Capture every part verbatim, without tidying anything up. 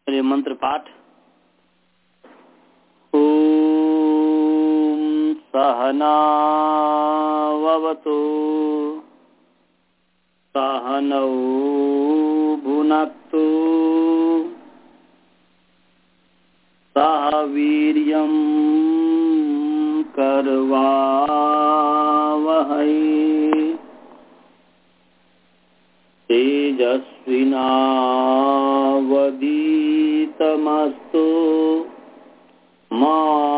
चलिए मंत्र पाठ। ओम सहनावतु सहनौ भुनक्तु सह वीर्यं करवावहै तेजस्विनावधीतमस्तु मा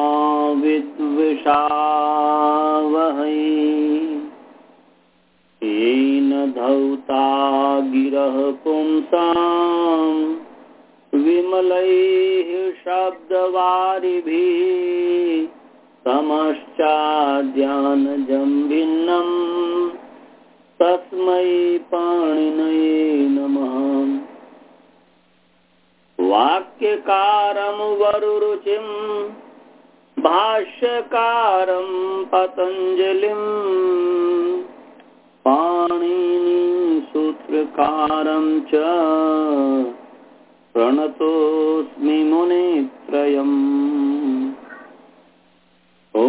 विद्विषावहै। येन धौता गिरः पुंसां विमलैः शब्दवारिभिः समश्चाद्यानजं भिन्नम् तस्मै पाणिनये नमः। वाक्यकारं वरुरुचिं भाष्यकारं पतञ्जलिं पाणिनि सूत्रकारं च प्रणतोऽस्मि मुनित्रयम्। ॐ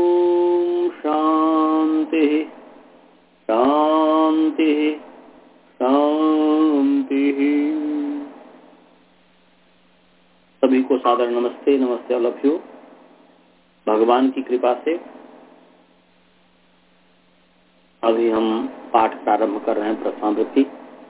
शान्ति शांति शांति। सभी को सादर नमस्ते। नमस्ते ऑल ऑफ यू। भगवान की कृपा से अभी हम पाठ प्रारंभ कर रहे हैं प्रथमावृत्ति।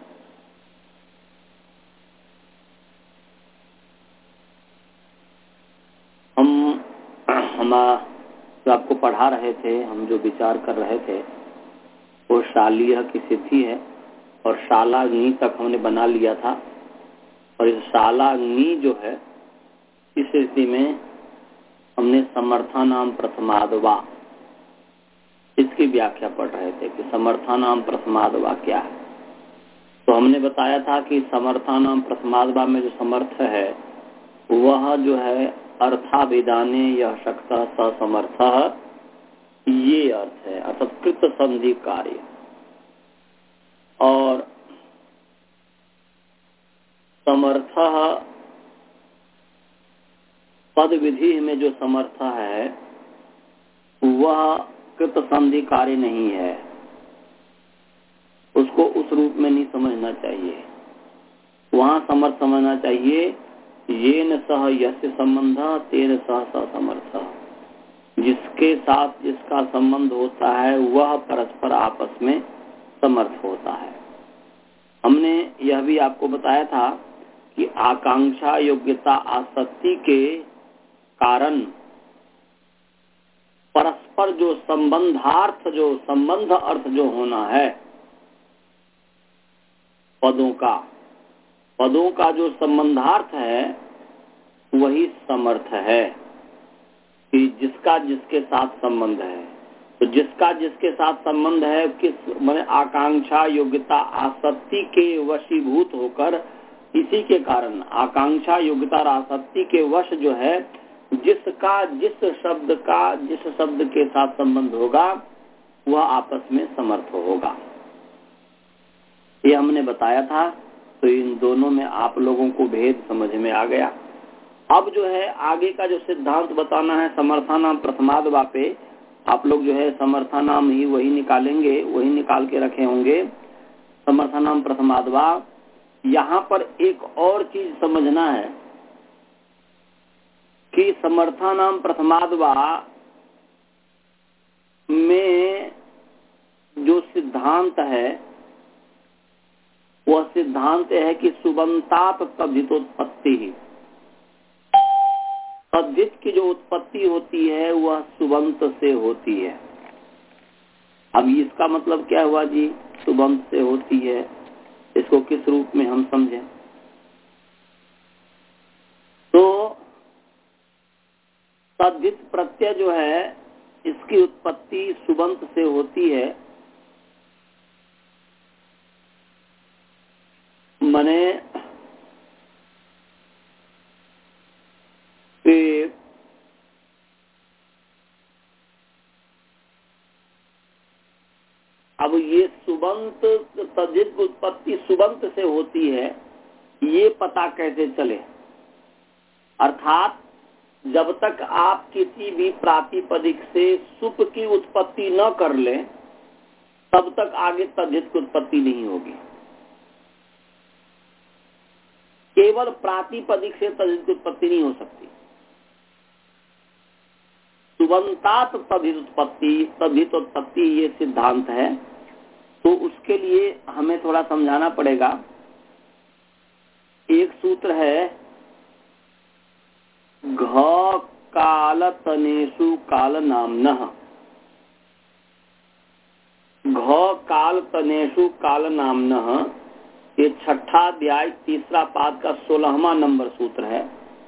हम हम जो आपको पढ़ा रहे थे, हम जो विचार कर रहे थे वो शालीय की सिद्धि है और शालाग्नि तक हमने बना लिया था। और इस शालाग्नि जो है, इस स्थिति में हमने समर्थानाम प्रथमादवा इसकी व्याख्या पढ़ रहे थे कि समर्थानाम प्रथमादवा क्या है। तो हमने बताया था कि समर्थानाम प्रथमादवा में जो समर्थ है वह जो है अर्थाभिधाने यह शक्तः स समर्थः, ये अर्थ है, अर्थात कृत संधि कार्य। और समर्थ पद विधि में जो समर्थ है वह कृत संधि कार्य नहीं है, उसको उस रूप में नहीं समझना चाहिए। वहां समर्थ समझना चाहिए येन सह यस्य संबंधः तेन सह स समर्थः। जिसके साथ जिसका संबंध होता है वह परस्पर आपस में समर्थ होता है। हमने यह भी आपको बताया था कि आकांक्षा योग्यता आसक्ति के कारण परस्पर जो संबंधार्थ जो संबंध अर्थ जो होना है पदों का पदों का जो संबंधार्थ है वही समर्थ है कि जिसका जिसके साथ संबंध है। तो जिसका जिसके साथ संबंध है किस माने आकांक्षा योग्यता आसक्ति के वशीभूत होकर, इसी के कारण आकांक्षा योग्यता और आसक्ति के वश जो है जिसका जिस शब्द का जिस शब्द के साथ संबंध होगा वह आपस में समर्थ होगा, ये हमने बताया था। तो इन दोनों में आप लोगों को भेद समझ में आ गया। अब जो है आगे का जो सिद्धांत बताना है समर्थानाम प्रथमादवा पे, आप लोग जो है समर्थानाम ही वही निकालेंगे, वही निकाल के रखे होंगे समर्थानाम प्रथमादवा। यहाँ पर एक और चीज समझना है कि समर्थानाम प्रथमादवा में जो सिद्धांत है वह सिद्धांत है कि सुबंतात तद्धितोत्पत्ति ही, तद्धित की जो उत्पत्ति होती है वह सुबंत से होती है। अब इसका मतलब क्या हुआ जी, सुबंत से होती है, इसको किस रूप में हम समझें? तो तद्धित प्रत्यय जो है इसकी उत्पत्ति सुबंत से होती है, मने अब ये सुबंत तद्धित उत्पत्ति सुबंत से होती है, ये पता कैसे चले? अर्थात जब तक आप किसी भी प्रातिपदिक से सुप की उत्पत्ति न कर ले तब तक आगे तद्धित की उत्पत्ति नहीं होगी। केवल प्रातिपदिक से तद्धित की उत्पत्ति नहीं हो सकती। सुबंतात तद्धित उत्पत्ति तद्धित उत्पत्ति ये सिद्धांत है। तो उसके लिए हमें थोड़ा समझाना पड़ेगा। एक सूत्र है घ काल तनेषु काल नामनः। घ काल तनेषु काल नामनः ये छठा अध्याय तीसरा पाद का सोलहवां नंबर सूत्र है।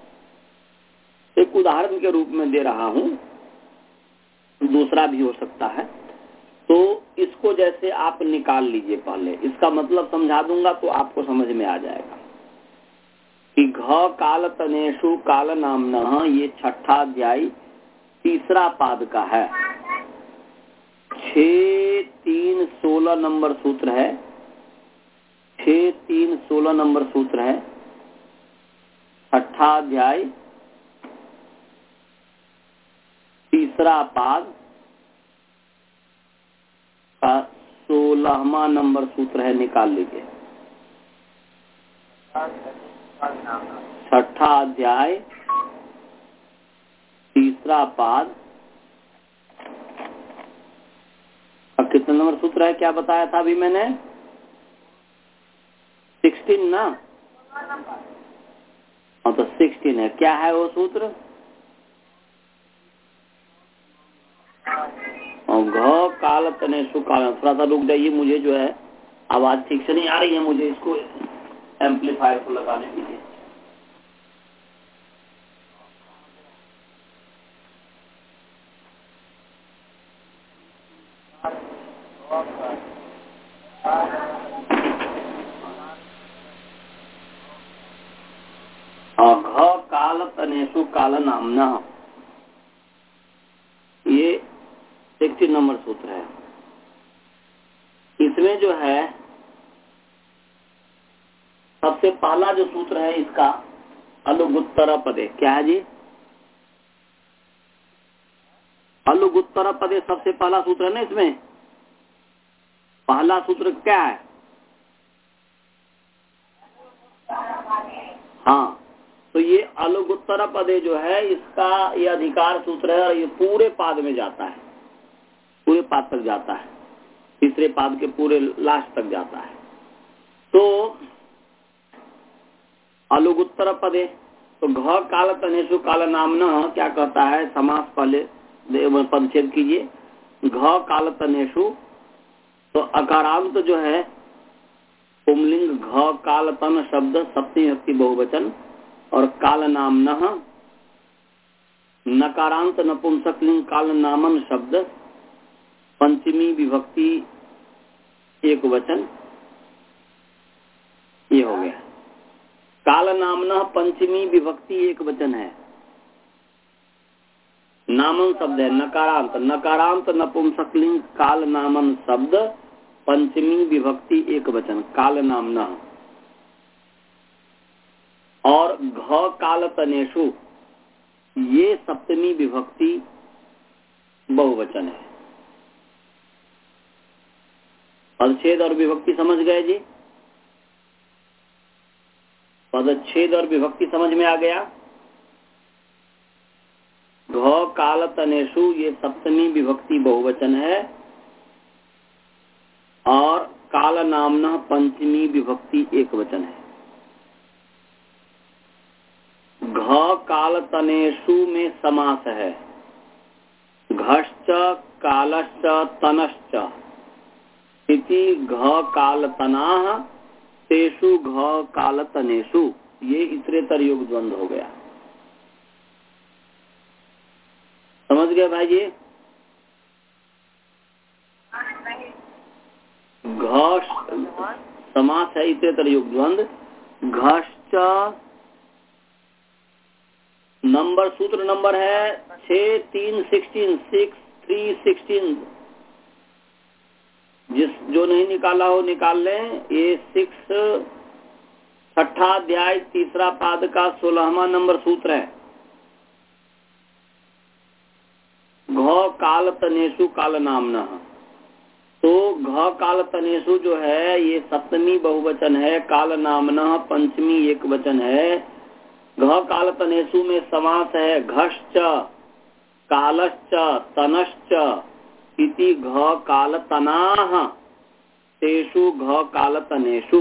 एक उदाहरण के रूप में दे रहा हूं, दूसरा भी हो सकता है। तो इसको जैसे आप निकाल लीजिए, पहले इसका मतलब समझा दूंगा तो आपको समझ में आ जाएगा कि घ काल तनेषु काल नामनः ये छठा अध्याय तीसरा पाद का है। छह तीन सोलह नंबर सूत्र है। छह तीन सोलह नंबर सूत्र है। छठा अध्याय तीसरा पाद का सोलहवां नंबर सूत्र है, निकाल लीजिए। छठा अध्याय तीसरा पाद अब कितना नंबर सूत्र है, क्या बताया था अभी मैंने? सिक्सटीन ना? हाँ तो सिक्सटीन है। क्या है वो सूत्र? घ काल तनेषु काल। थोड़ा सा रुक जाइए, मुझे जो है आवाज ठीक से नहीं आ रही है, मुझे इसको एम्पलीफायर को लगाने दीजिए। घ काल तनेषु काल नामनः ये सिक्सटीन नंबर सूत्र है। इसमें जो है सबसे पहला जो सूत्र है इसका अलुगुत्तर पदे। क्या है जी? अलुगुत्तर पदे सबसे पहला सूत्र है ना। इसमें पहला सूत्र क्या है? हाँ, तो ये अलुगुत्तर पदे जो है इसका ये अधिकार सूत्र है और ये पूरे पाद में जाता है, पूरे पाद तक जाता है, तीसरे पाद के पूरे लास्ट तक जाता है। तो अलुगुत्तर पदे तो घ काल तनेषु काल नामनः क्या कहता है? समास पहले पदच्छेद कीजिए। घ काल तनेषु तो अकारांत जो है पुंलिंग घ काल तन शब्द सप्तमी विभक्ति बहुवचन और काल नामनः नकारांत नपुंसकलिंग काल नामन शब्द पंचमी विभक्ति एक वचन। ये हो गया। काल नामनः पंचमी विभक्ति एक वचन है। नामन शब्द है नकारांत। नकारांत नपुंसकलिंग काल नामन शब्द पंचमी विभक्ति एक वचन काल नामनः। और घ काल तनेषु ये सप्तमी विभक्ति बहुवचन है। पदच्छेद और विभक्ति समझ गए जी? पदच्छेद और विभक्ति समझ में आ गया। घ काल तनेषु ये सप्तमी विभक्ति बहुवचन है और काल नामनः पंचमी विभक्ति एक वचन है। घ काल तनेषु में समास है। घश्च कालश्च तनश्च इति घ काल तनाः तेषु घ काल तनेषु। ये इतरेतर योग द्वंद्व हो गया। समझ गए भाई जी? घ समास है इतरेतर योग द्वंद्व। घश्च नंबर सूत्र नंबर है छह तीन सिक्सटीन सिक्स थ्री सिक्सटीन। जिस जो नहीं निकाला हो निकाल लें। ये सिक्स छठा अध्याय तीसरा पाद का सोलहवां नंबर सूत्र है। घ काल तनेषु काल नामनः। तो घ काल तनेषु जो है ये सप्तमी बहुवचन है, काल नामनः पंचमी एक वचन है। घ काल तनेषु में समास है घश्च कालश्च तनश्च इति घ काल तनाः तेषु घ काल तनेषु।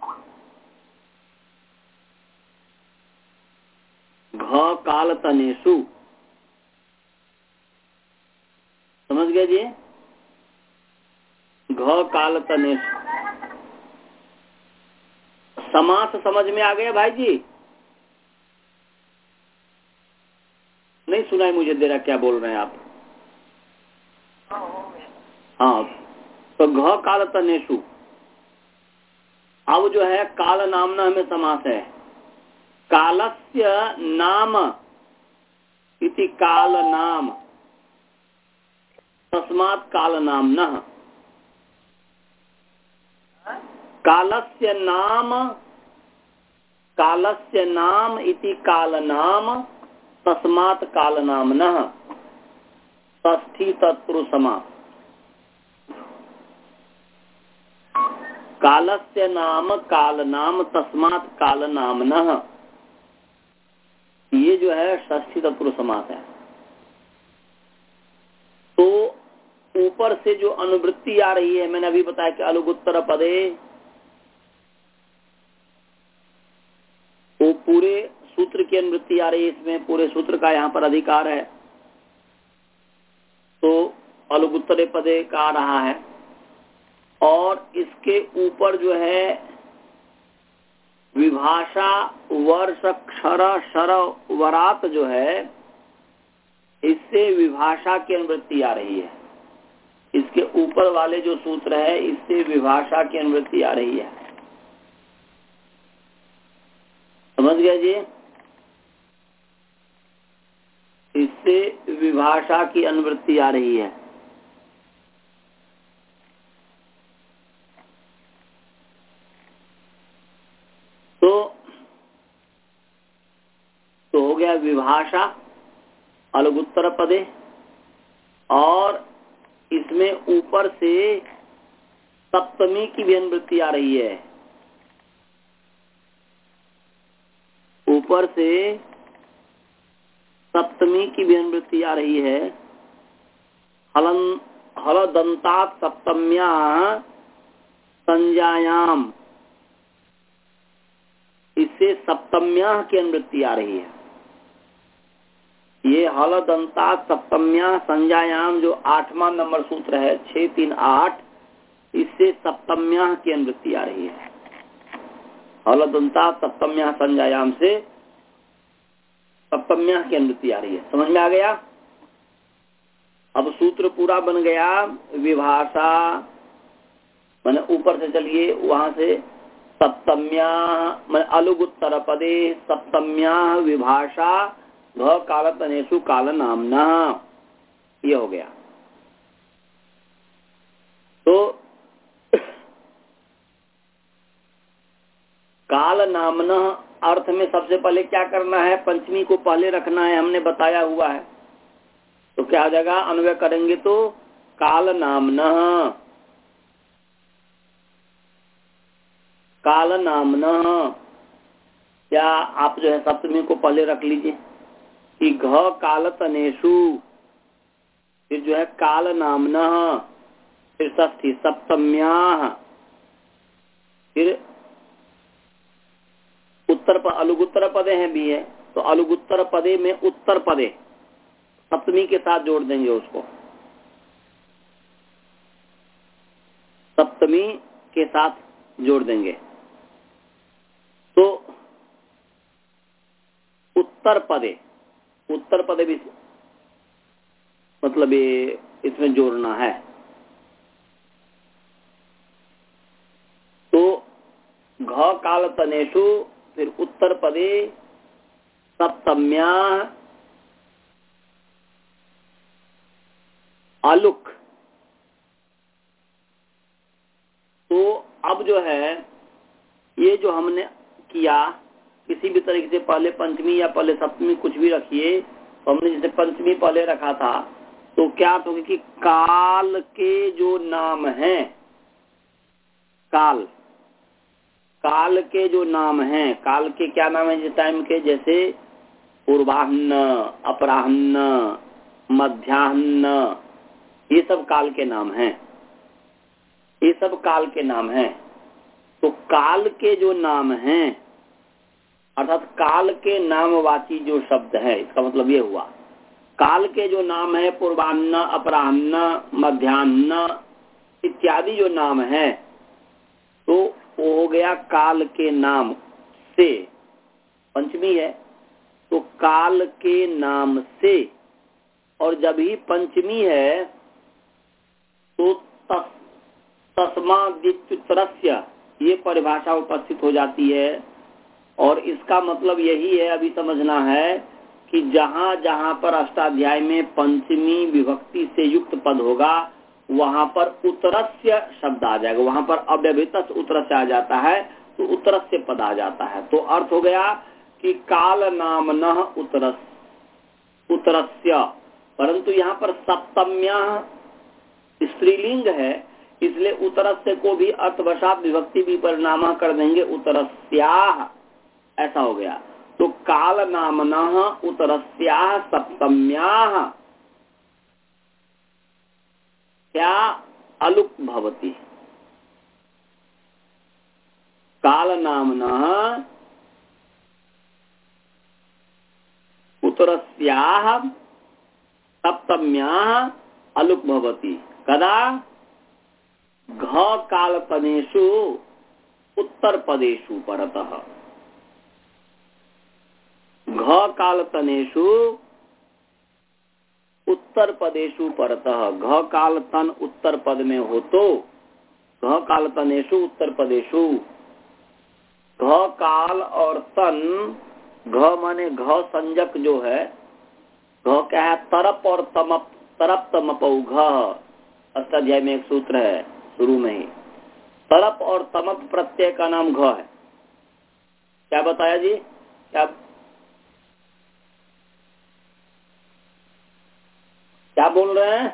घ काल तनेषु समझ गए जी। घ काल तनेषु समास समझ में आ गया भाई जी? नहीं सुनाई मुझे दे रहा, क्या बोल रहे हैं आप? हाँ, तो घ काल तनेषु अब जो है काल नामना में समास है। कालस्य नाम इति काल नाम तस्मात् काल नामनः। कालस्य नाम कालस्य नाम इति काल नाम तस्मात् काल नामनः। षष्ठी तत्पुरुष समास। कालस्य नाम काल नाम तस्मात् काल नामनः, ये जो है षष्ठी तत्पुरुष समास है। तो ऊपर से जो अनुवृत्ति आ रही है, मैंने अभी बताया कि अलुगुत्तर पदे, वो पूरे सूत्र की अनुवृत्ति आ रही है। इसमें पूरे सूत्र का यहाँ पर अधिकार है, तो अलुगुत्तरे पदे का आ रहा है। और इसके ऊपर जो है विभाषा वर्ष क्षर शर वरात जो है, इससे विभाषा की अनुवृत्ति आ रही है। इसके ऊपर वाले जो सूत्र है, इससे विभाषा की अनुवृत्ति आ रही है। समझ गए जी? इससे विभाषा की अनुवृत्ति आ रही है। तो तो हो गया विभाषा अलगुत्तर पदे, और इसमें ऊपर से सप्तमी की भी अनुवृत्ति आ रही है। ऊपर से सप्तमी की भी अनुवृत्ति आ रही है। हलन हलदंतात सप्तम्या संज्ञायाम, इससे सप्तम्या की अनुवृत्ति आ रही है। ये हलदंतात सप्तम्या संज्ञायाम जो आठवां नंबर सूत्र है, छह तीन आठ, इससे सप्तम्या की अनुवृत्ति आ रही है। हलदंतात सप्तम्या संज्ञायाम से सप्तम्या की अनुवृत्ति आ रही है। समझ में आ गया? अब सूत्र पूरा बन गया। विभाषा मैंने ऊपर से चलिए वहां से सप्तम्या मैंने अलुगुत्तर पदे सप्तम्या विभाषा घ काल तनेषु काल नामना, ये हो गया। तो काल नामना अर्थ में सबसे पहले क्या करना है? पंचमी को पहले रखना है, हमने बताया हुआ है। तो क्या हो जाएगा? अन्वय करेंगे तो काल नामना, काल नामना, या आप जो है सप्तमी को पहले रख लीजिए कि घ काल तनेषु, फिर जो है काल नामना, फिर षष्ठी सप्तम्या, फिर उत्तर पर अलुगुत्तर पदे हैं भी है, तो अलुगुत्तर पदे में उत्तर पदे सप्तमी के साथ जोड़ देंगे उसको, सप्तमी के साथ जोड़ देंगे। तो उत्तर पदे, उत्तर पदे भी मतलब ये इसमें जोड़ना है। तो घ काल तनेषु, फिर उत्तर पदे सप्तम्या अलुक। तो अब जो है ये जो हमने किया किसी भी तरीके से, पहले पंचमी या पहले सप्तमी कुछ भी रखिए, तो हमने जैसे पंचमी पहले रखा था तो क्या होगा कि काल के जो नाम हैं, काल काल के जो नाम हैं, काल के क्या नाम है जिस टाइम के, जैसे पूर्वाह्न, अपराह्न, मध्याह्न, ये सब काल के नाम हैं, ये सब काल के नाम हैं। तो काल के जो नाम हैं अर्थात काल के नामवाची जो शब्द है, इसका मतलब ये हुआ काल के जो नाम है पूर्वाह्न, अपराह्न, मध्याह्न इत्यादि जो नाम है, तो वो हो गया काल के नाम से। पंचमी है तो काल के नाम से, और जब ही पंचमी है तो तस, तस्मादित्युत्तरस्य ये परिभाषा उपस्थित हो जाती है। और इसका मतलब यही है, अभी समझना है कि जहां जहां पर अष्टाध्याय में पंचमी विभक्ति से युक्त पद होगा वहां पर उत्तरस्य शब्द आ जाएगा, वहां पर अव्यभितस उत्तरस्य आ जाता है तो उत्तरस्य पद आ जाता है। तो अर्थ हो गया कि काल नामनः उत्तरस उत्तरस्य, परंतु यहाँ पर सप्तम्या स्त्रीलिंग है, इसलिए उत्तरस्य को भी अर्थवशात विभक्ति भी परिणाम कर देंगे उत्तरस्याः, ऐसा हो गया। तो काल नामनः उत्तरस्याः सप्तम्याः क्या अलुक भवति, काल नामनः उत्तरस्याः सप्तम्याः अलुक भवति। कदा? घ कालतनेषु उत्तर पदेषु परतः, घ कालतनेषु उत्तर पदेषु परतः, घ काल तन उत्तर पद में हो तो घ काल तनेषु उत्तर पदेषु, घ काल और तन, घ माने घ संजक जो है, घ क्या है? तरप और तमप, तरप तमपौ घ, अष्टाध्याय में एक सूत्र है शुरू में ही, तरप और तमप प्रत्यय का नाम घ है। क्या बताया जी? क्या क्या बोल रहे हैं?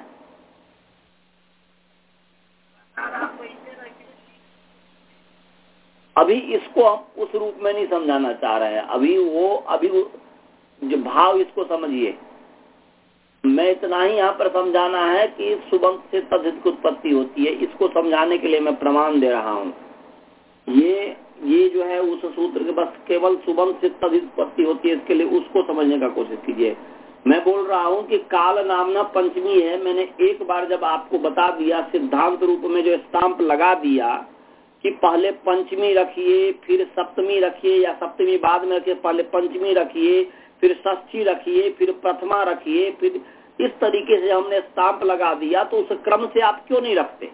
अभी इसको हम उस रूप में नहीं समझाना चाह रहे हैं, अभी वो अभी वो, जो भाव इसको समझिए। मैं इतना ही यहाँ पर समझाना है कि सुबंत से तद्धित की उत्पत्ति होती है, इसको समझाने के लिए मैं प्रमाण दे रहा हूँ। ये ये जो है उस सूत्र के बस केवल सुबंत से तद्धित उत्पत्ति होती है, इसके लिए उसको समझने का कोशिश कीजिए। मैं बोल रहा हूँ कि काल नामना पंचमी है, मैंने एक बार जब आपको बता दिया सिद्धांत रूप में जो स्टाम्प लगा दिया कि पहले पंचमी रखिए फिर सप्तमी रखिए, या सप्तमी बाद में रखिए, पहले पंचमी रखिए फिर षष्ठी रखिए फिर प्रथमा रखिए, फिर इस तरीके से हमने स्टाम्प लगा दिया, तो उस क्रम से आप क्यों नहीं रखते?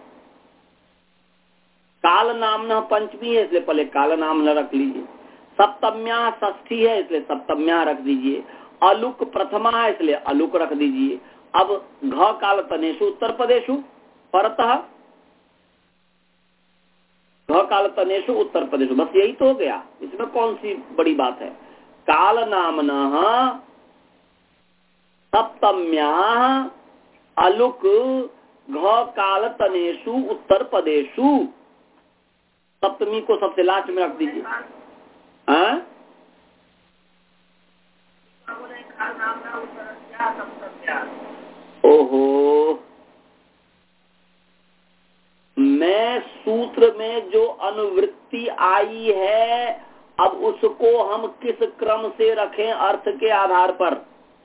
काल नामना पंचमी है इसलिए पहले काल नाम न रख लीजिए, सप्तम्या षष्ठी है इसलिए सप्तम्या रख दीजिए, अलुक प्रथमा है इसलिए अलुक रख दीजिए। अब घ काल तनेषु उत्तर पदेषु परतः, घ काल तनेषु उत्तर प्रदेश, बस यही तो हो गया, इसमें कौन सी बड़ी बात है? काल नामनः सप्तम्याः अलुक घ काल तनेषु उत्तर पदेषु, सप्तमी को सबसे लास्ट में रख दीजिए। हाँ? ओहो, मैं सूत्र में जो अनुवृत्ति आई है अब उसको हम किस क्रम से रखें अर्थ के आधार पर,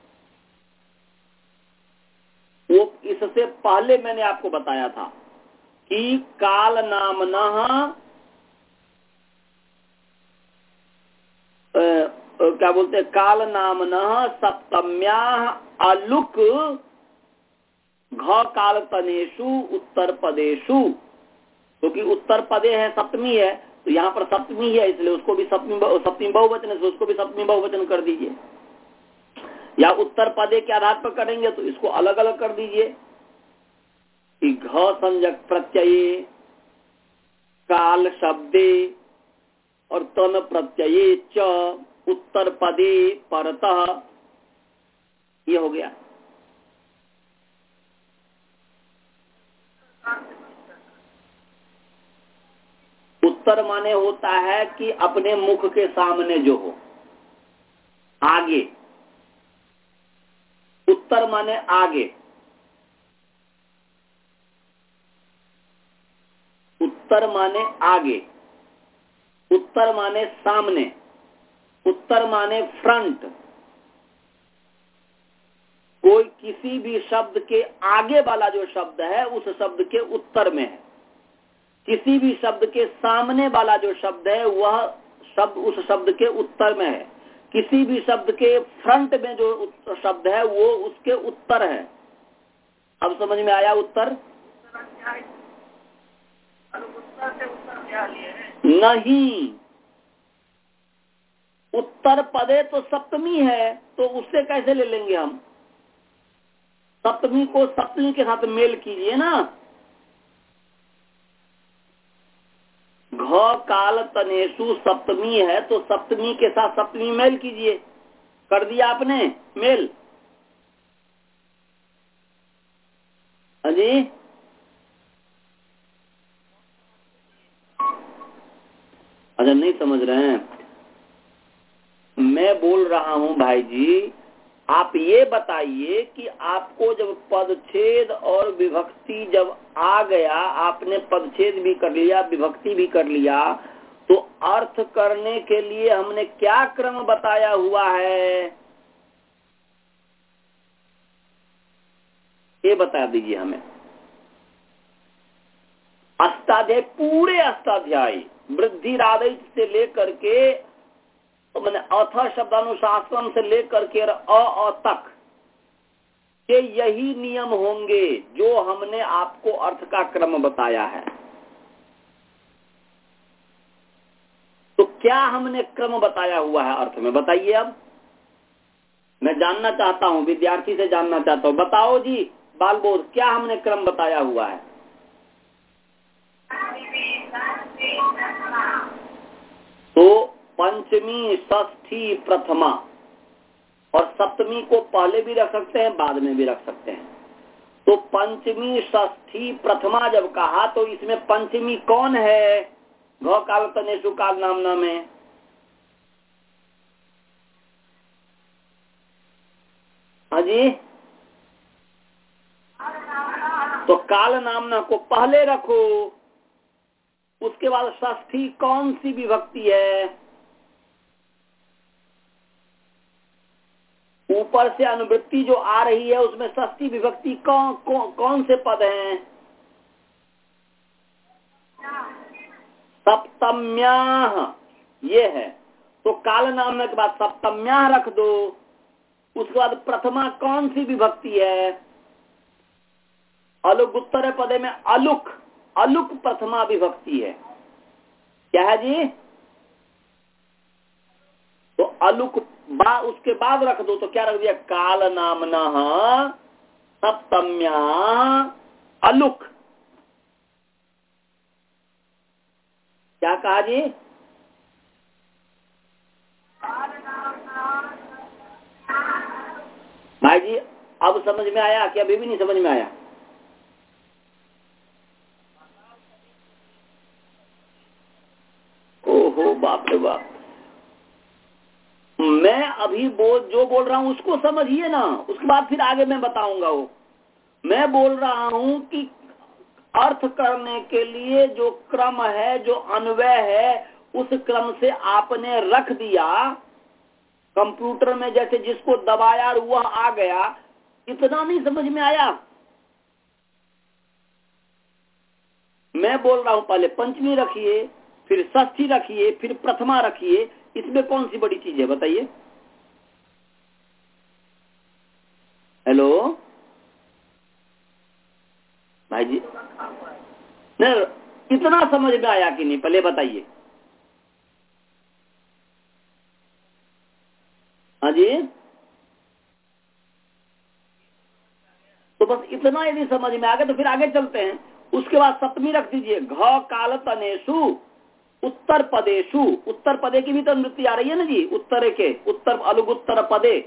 वो इससे पहले मैंने आपको बताया था कि काल नामनः क्या बोलते हैं, काल नामनः सप्तम्याः अलुक घ काल तनेषु उत्तर पदेषु, क्योंकि तो उत्तर पदे है सप्तमी है, तो यहाँ पर सप्तमी है इसलिए उसको भी सप्तमी सप्तमी बहुवचन है, तो उसको भी सप्तमी बहुवचन कर दीजिए। या उत्तर पदे के आधार पर करेंगे तो इसको अलग अलग कर दीजिए कि घ संजक प्रत्यये काल शब्दे और तन प्रत्यये च उत्तर पदे परतः, ये हो गया। उत्तर माने होता है कि अपने मुख के सामने जो हो, आगे। उत्तर माने आगे, उत्तर माने आगे, उत्तर माने सामने, उत्तर माने फ्रंट। कोई किसी भी शब्द के आगे वाला जो शब्द है उस शब्द के उत्तर में है, किसी भी शब्द के सामने वाला जो शब्द है वह शब्द उस शब्द के उत्तर में है, किसी भी शब्द के फ्रंट में जो शब्द है वो उसके उत्तर है। अब समझ में आया उत्तर? नहीं, उत्तर पदे तो सप्तमी है, तो उससे कैसे ले लेंगे हम? सप्तमी को सप्तमी के साथ मेल कीजिए ना। घ काल तनेसु सप्तमी है तो सप्तमी के साथ सप्तमी मेल कीजिए। कर दिया आपने मेल? अजी अच्छा नहीं समझ रहे हैं। मैं बोल रहा हूं भाई जी, आप ये बताइए कि आपको जब पदच्छेद और विभक्ति जब आ गया, आपने पदच्छेद भी कर लिया, विभक्ति भी कर लिया, तो अर्थ करने के लिए हमने क्या क्रम बताया हुआ है, ये बता दीजिए हमें। अष्टाध्याय, पूरे अष्टाध्याय वृद्धि राधित से लेकर के, तो मैंने अथ शब्दानुशासन से लेकर के अ अ तक के यही नियम होंगे जो हमने आपको अर्थ का क्रम बताया है। तो क्या हमने क्रम बताया हुआ है अर्थ में, बताइए। अब मैं जानना चाहता हूं, विद्यार्थी से जानना चाहता हूं, बताओ जी बाल बोध, क्या हमने क्रम बताया हुआ है? तो पंचमी, षष्ठी, प्रथमा, और सप्तमी को पहले भी रख सकते हैं, बाद में भी रख सकते हैं। तो पंचमी, षष्ठी, प्रथमा जब कहा तो इसमें पंचमी कौन है? घ काल तनेसु काल नामना में हाँ जी, तो काल नामना को पहले रखो। उसके बाद षष्ठी कौन सी विभक्ति है? ऊपर से अनुवृत्ति जो आ रही है उसमें षष्ठी विभक्ति कौन कौन, कौन से पद हैं? सप्तम्याह, ये है। तो काल नामना के बाद सप्तम्याह रख दो। उसके बाद प्रथमा कौन सी विभक्ति है? अलुक उत्तर पदे में अलुक, अलुक प्रथमा विभक्ति है। क्या है जी? तो अलुक बा उसके बाद रख दो, तो क्या रख दिया? काल नामना सप्तम्या अलुक। क्या कहा जी? भाई जी अब समझ में आया कि अभी भी नहीं समझ में आया? ओहो बाप रे बाप। मैं अभी बोल जो बोल रहा हूं उसको समझिए ना, उसके बाद फिर आगे मैं बताऊंगा। वो मैं बोल रहा हूं कि अर्थ करने के लिए जो क्रम है, जो अन्वय है, उस क्रम से आपने रख दिया। कंप्यूटर में जैसे जिसको दबाया और वह आ गया, इतना नहीं समझ में आया? मैं बोल रहा हूं पहले पंचमी रखिए, फिर षष्ठी रखिए, फिर प्रथमा रखिए। इसमें कौन सी बड़ी चीज है बताइए? हेलो भाई जी, नहीं इतना समझ में आया कि नहीं पहले बताइए? हाँ जी, तो बस इतना यदि समझ में आ गया तो फिर आगे चलते हैं। उसके बाद सप्तमी रख दीजिए, घ काल तनेसु उत्तर पदेशु, उत्तर पदे की भी तो अनुवृत्ति आ रही है ना जी, उत्तर के उत्तर अलुग उत्तर पदे।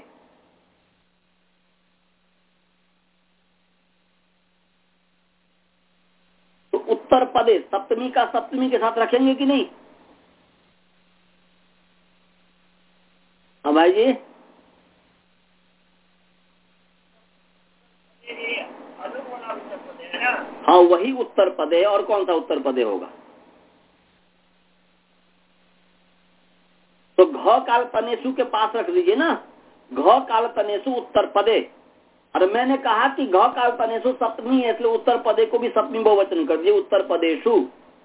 तो उत्तर पदे सप्तमी का सप्तमी के साथ रखेंगे कि नहीं? हाँ भाई जी, हाँ वही उत्तर पदे है। और कौन सा उत्तर पदे होगा? तो घ काल तनेसु के पास रख लीजिए ना, घ काल तनेसु उत्तर पदे। और मैंने कहा कि घ काल तनेसु सप्तमी है, इसलिए उत्तर पदे को भी सप्तमी बहुवचन कर दिए, उत्तर पदेशु,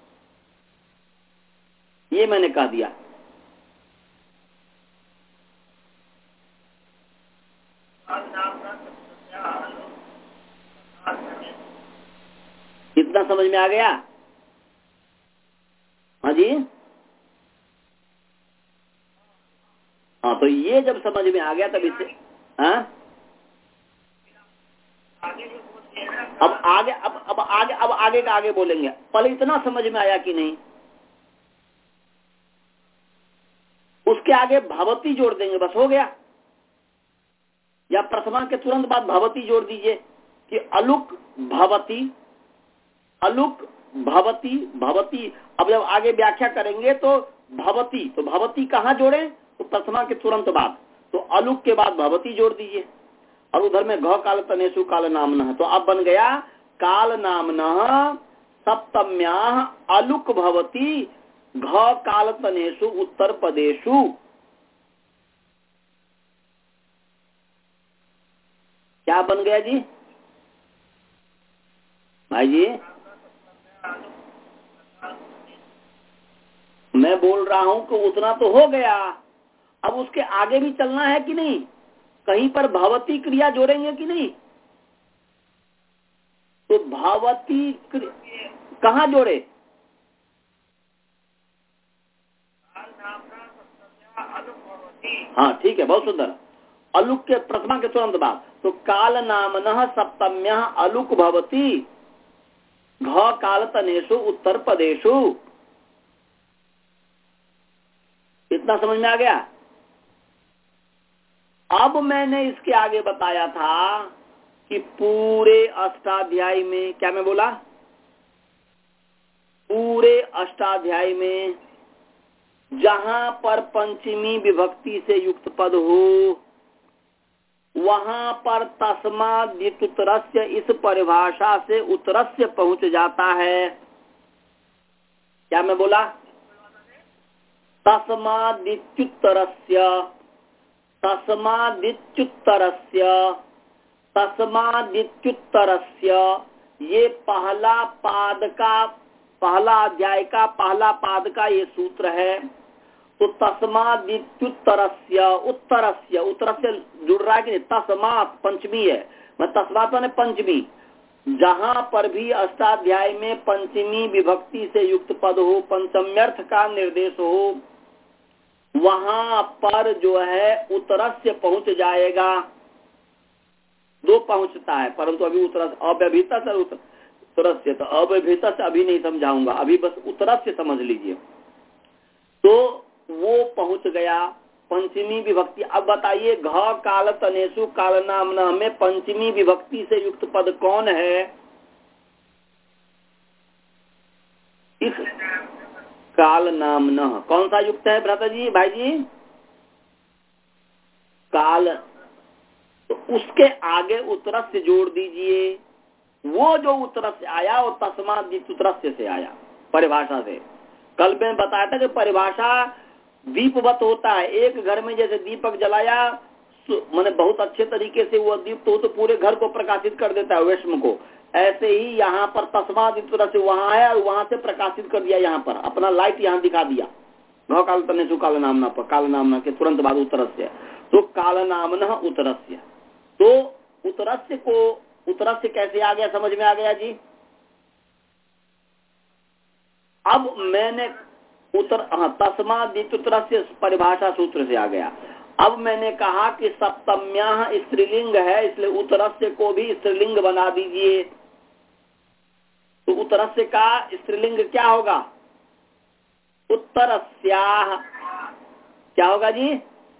ये मैंने कह दिया। इतना समझ में आ गया? हाँ जी, हाँ तो ये जब समझ में आ गया तब इसे, हाँ अब आगे, अब अब आगे, अब आगे का आगे बोलेंगे। पहले इतना समझ में आया कि नहीं? उसके आगे भवती जोड़ देंगे, बस हो गया। या प्रथमा के तुरंत बाद भवती जोड़ दीजिए कि अलुक भवती, अलुक भवती, भवती। अब जब आगे व्याख्या करेंगे तो भवती, तो भवती कहाँ जोड़े? तो प्रथमा के तुरंत बाद, तो अलुक के बाद भवती जोड़ दीजिए। और उधर में घ काल तनेसु काल नामनः, तो अब बन गया काल नामनः सप्तम्याः अलुक भवती घ काल तनेसु उत्तर पदेशु। क्या बन गया जी भाई जी? मैं बोल रहा हूं कि उतना तो हो गया, अब उसके आगे भी चलना है कि नहीं? कहीं पर भवती क्रिया जोड़ेंगे कि नहीं? तो भवती कहाँ जोड़े? हाँ ठीक है, बहुत सुंदर। अलुक के प्रथमा के तुरंत बाद, तो काल नामनः सप्तम्यः अलुक भवती घ काल तनेषु उत्तर पदेशु। इतना समझ में आ गया? अब मैंने इसके आगे बताया था कि पूरे अष्टाध्यायी में, क्या मैं बोला? पूरे अष्टाध्यायी में जहां पर पंचमी विभक्ति से युक्त पद हो, वहां पर तस्माद्युतरस्य इस परिभाषा से उत्तरस्य पहुंच जाता है। क्या मैं बोला? तस्माद्युतरस्य, तस्माद्युतरस्य, तस्माद्युतरस्य, ये पहला पाद का, पहला अध्याय का पहला पाद का ये सूत्र है। तो तस्माद्युतरस्य, उत्तरस्य, उत्तरस्य जुड़ रहा है कि नहीं? तस्मात् पंचमी है, मैं तस्मात् ने पंचमी, जहां पर भी अष्टाध्याय में पंचमी विभक्ति से युक्त पद हो, पंचम्यर्थ का निर्देश हो, वहां पर जो है उत्तरस्य पहुंच जाएगा। दो पहुंचता है, परंतु अभी उत्तर अव्यभित से उत्तरस्य, तो अव्यभित से अभी नहीं समझाऊंगा, अभी बस उत्तरस्य समझ लीजिए। तो वो पहुंच गया पंचमी विभक्ति। अब बताइए घ काल तनेसु काल नामनः में पंचमी विभक्ति से युक्त पद कौन है? इस काल नामनः कौन सा युक्त है भ्राता जी, भाई जी? काल, तो उसके आगे उत्तरस्य जोड़ दीजिए। वो जो उत्तरस्य आया वो तस्माद्युतरस्य से आया, परिभाषा से। कल मैं बताया था कि परिभाषा दीपवत होता है। एक घर में जैसे दीपक जलाया, मैंने बहुत अच्छे तरीके से वो दीप तो, तो पूरे घर को प्रकाशित कर देता है, वेश्म को। ऐसे ही यहाँ पर तस्माद्युतरस्य वहां आया और वहां से प्रकाशित कर दिया, यहाँ पर अपना लाइट यहाँ दिखा दिया। घ काल तनेसु काल नामना पर, काल नामना के तुरंत बाद उत्तरस्य, तो काल नामनः उत्तरस्य। तो उत्तरस्य को, उत्तरस्य कैसे आ गया, समझ में आ गया जी? अब मैंने उत्तर, हाँ तस्माद्युतरस्य परिभाषा सूत्र से आ गया। अब मैंने कहा कि सप्तम्याः स्त्रीलिंग है, इसलिए उत्तरस्य को भी स्त्रीलिंग बना दीजिए। तो उत्तरस्य का स्त्रीलिंग क्या होगा? उत्तरस्याः, क्या होगा जी?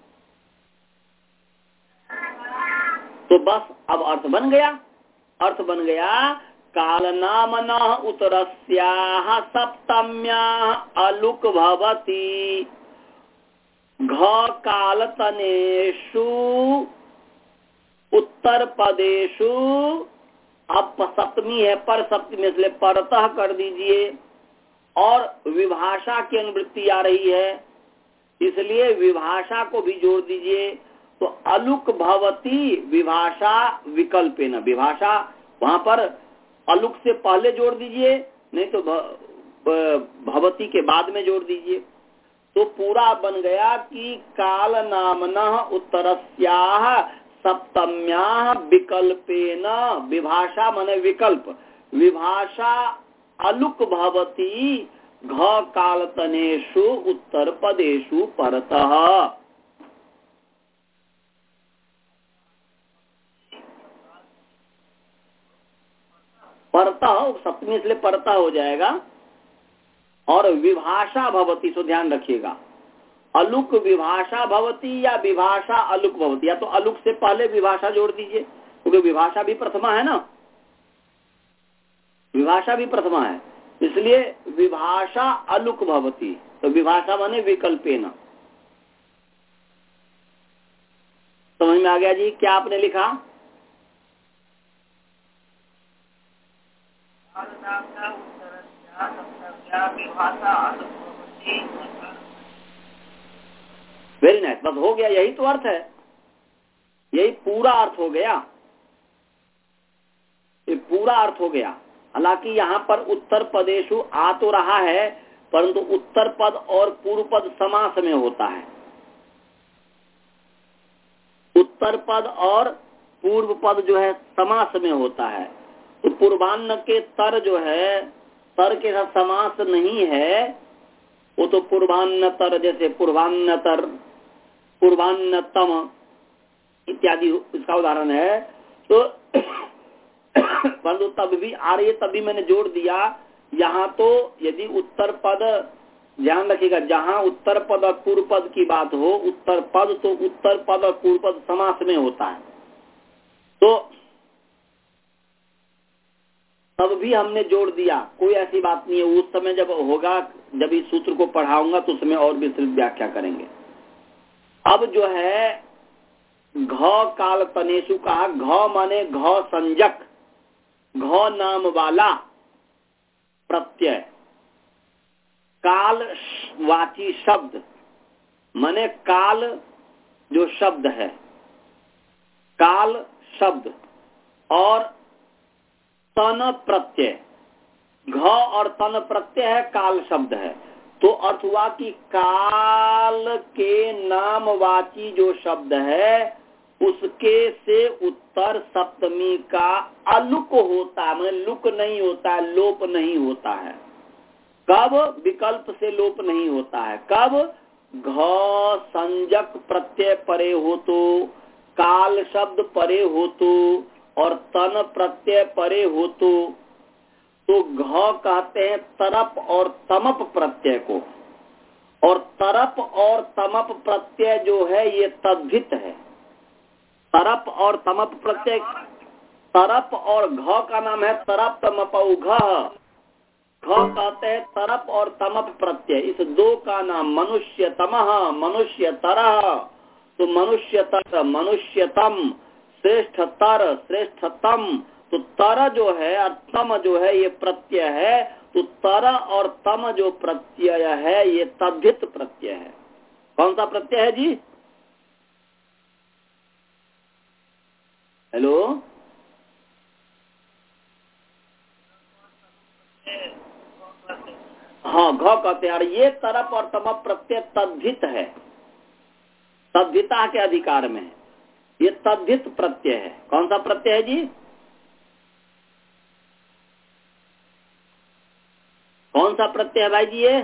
तो बस अब अर्थ बन गया, अर्थ बन गया काल नामनः उत्तरस्याः सप्तम्याः अलुक भवति घ कालतनेषु उत्तर पदेशु। अब सप्तमी है, पर सप्तमी इसलिए परतः कर दीजिए, और विभाषा की अनुवृत्ति आ रही है इसलिए विभाषा को भी जोड़ दीजिए। तो अलुक भवती विभाषा विकल्पेन, विभाषा वहां पर अलुक से पहले जोड़ दीजिए, नहीं तो भवती के बाद में जोड़ दीजिए। तो पूरा बन गया कि काल नामनः उत्तरस्याः सप्तम्याः विकल्पेन, विभाषा माने विकल्प, विभाषा अलुक भवती घ कालतनेषु उत्तर पदेशु परतः। परतः सप्तमी इसलिए परतः हो जाएगा, और विभाषा भवती, तो ध्यान रखिएगा अलुक विभाषा भवती या विभाषा अलुक भवती, या तो अलुक से पहले विभाषा जोड़ दीजिए क्योंकि विभाषा भी प्रथमा है ना, विभाषा भी प्रथमा है, इसलिए विभाषा अलुक भवती। तो विभाषा माने विकल्पेन। समझ में आ गया जी? क्या आपने लिखा? वेरी नाइस, बस हो गया, यही तो अर्थ है, यही पूरा अर्थ हो गया, ये पूरा अर्थ हो गया। हालांकि यहाँ पर उत्तर पदेशु आ तो रहा है, परंतु उत्तर पद और पूर्व पद समास में होता है। उत्तर पद और पूर्व पद जो है समास में होता है। तो पूर्वान्न के तर जो है, तर के साथ समास नहीं है, वो तो पूर्वान्न तर, जैसे पूर्वान्न तर, पूर्वान्नतम इत्यादि इसका उदाहरण है। तो परंतु तब भी आ रही है, तभी मैंने जोड़ दिया। यहाँ तो यदि उत्तर पद, ध्यान रखिएगा, जहाँ उत्तर पद और पूर्व पद की बात हो, उत्तर पद तो उत्तर पद और पूर्व पद समास में होता है। तो तब भी हमने जोड़ दिया, कोई ऐसी बात नहीं है। उस समय जब होगा, जब इस सूत्र को पढ़ाऊंगा तो उसमें और विस्तृत व्याख्या करेंगे। अब जो है घ काल तनेशु कहा, घ माने घ संजक, घ नाम वाला प्रत्यय, काल वाची शब्द माने काल जो शब्द है, काल शब्द, और तन प्रत्यय, घ और तन प्रत्यय है, काल शब्द है। तो अर्थ हुआ कि काल के नामवाची जो शब्द है उसके से उत्तर सप्तमी का अलुक होता है, मतलब लुक नहीं होता है, लोप नहीं होता है। कब? विकल्प से लोप नहीं होता है। कब? घ संजक प्रत्यय परे हो तो, काल शब्द परे हो तो, और तन प्रत्यय परे हो तो। तो घ कहते हैं तरप और तमप प्रत्यय को, और तरप और तमप प्रत्यय जो है ये तद्धित है। तरप और तमप प्रत्यय, तरप और घ का नाम है तरप तमपौ घ। घ कहते हैं तरप और तमप प्रत्यय, इस दो का नाम मनुष्य तमः, मनुष्य तरह। तो मनुष्य तर, मनुष्यतम, श्रेष्ठ तर, श्रेष्ठतम। तो तर जो है और तम जो है ये प्रत्यय है। तो तर और तम जो प्रत्यय है ये तद्धित प्रत्यय है। कौन सा प्रत्यय है जी? हेलो, हाँ, घ कहते हैं। और ये तरप और तमप प्रत्यय तद्धित है, तद्धिता के अधिकार में है, ये तद्धित प्रत्यय है। कौन सा प्रत्यय है जी? कौन सा प्रत्यय है भाई जी? ये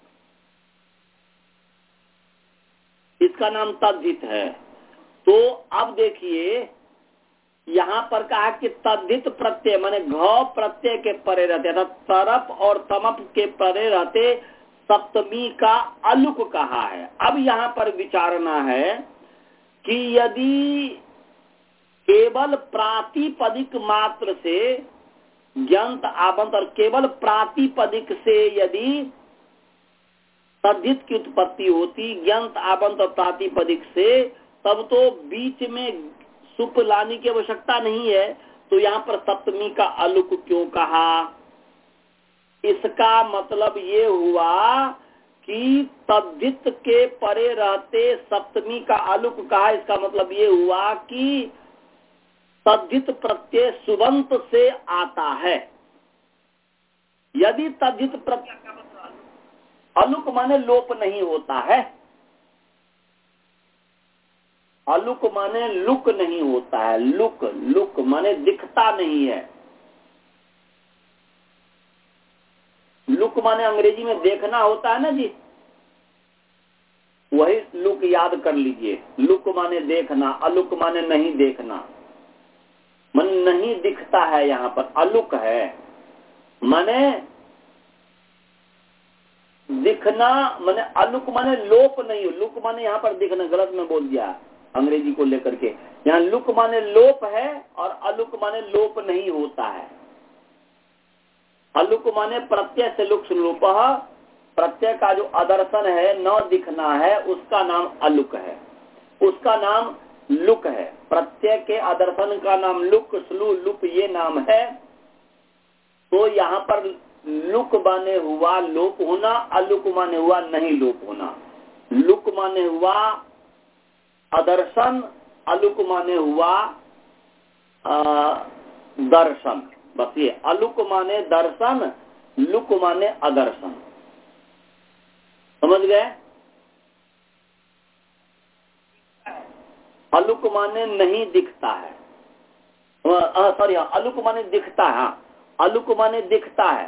इसका नाम तद्धित है। तो अब देखिए यहाँ पर कहा कि तद्धित प्रत्यय माने घ प्रत्यय के परे रहते, अर्थात तरप और तमप के परे रहते सप्तमी का अलुक कहा है। अब यहाँ पर विचारना है कि यदि केवल प्रातिपदिक मात्र से ज्ञंत आबंत और केवल प्रातिपदिक से यदि तद्धित की उत्पत्ति होती ज्ञंत आबंत और प्रातिपदिक से, तब तो बीच में सुप लाने की आवश्यकता नहीं है। तो यहाँ पर सप्तमी का अलुक क्यों कहा? इसका मतलब ये हुआ कि तद्धित के परे रहते सप्तमी का अलुक कहा। इसका मतलब ये हुआ कि तद्धित प्रत्यय सुबंत से आता है। यदि तद्धित प्रत्यय अलुक माने लोप नहीं होता है, अलुक माने लुक नहीं होता है, लुक लुक माने दिखता नहीं है। लुक माने अंग्रेजी में देखना होता है ना जी, वही लुक याद कर लीजिए। लुक माने देखना, अलुक माने नहीं देखना, मन नहीं दिखता है। यहाँ पर अलुक है माने दिखना, माने अलुक माने लोप नहीं। लुक माने यहाँ पर दिखना, गलत में बोल दिया अंग्रेजी को लेकर के। यहाँ लुक माने लोप है और अलुक माने लोप नहीं होता है। अलुक माने प्रत्यय से लुक लोप, प्रत्यय का जो अदर्शन है, न दिखना है, उसका नाम अलुक है, उसका नाम लुक है। प्रत्यय के अदर्शन का नाम लुक, स्लू, लुप ये नाम है। तो यहाँ पर लुक माने हुआ लोप होना, अलुक माने हुआ नहीं लोप होना। लुक माने हुआ अदर्शन, अलुक माने हुआ आ, दर्शन। बस ये अलुक माने दर्शन, लुक माने अदर्शन। समझ गए? अलुक माने नहीं दिखता है, सॉरी अलुक माने दिखता है। अलुक माने दिखता है,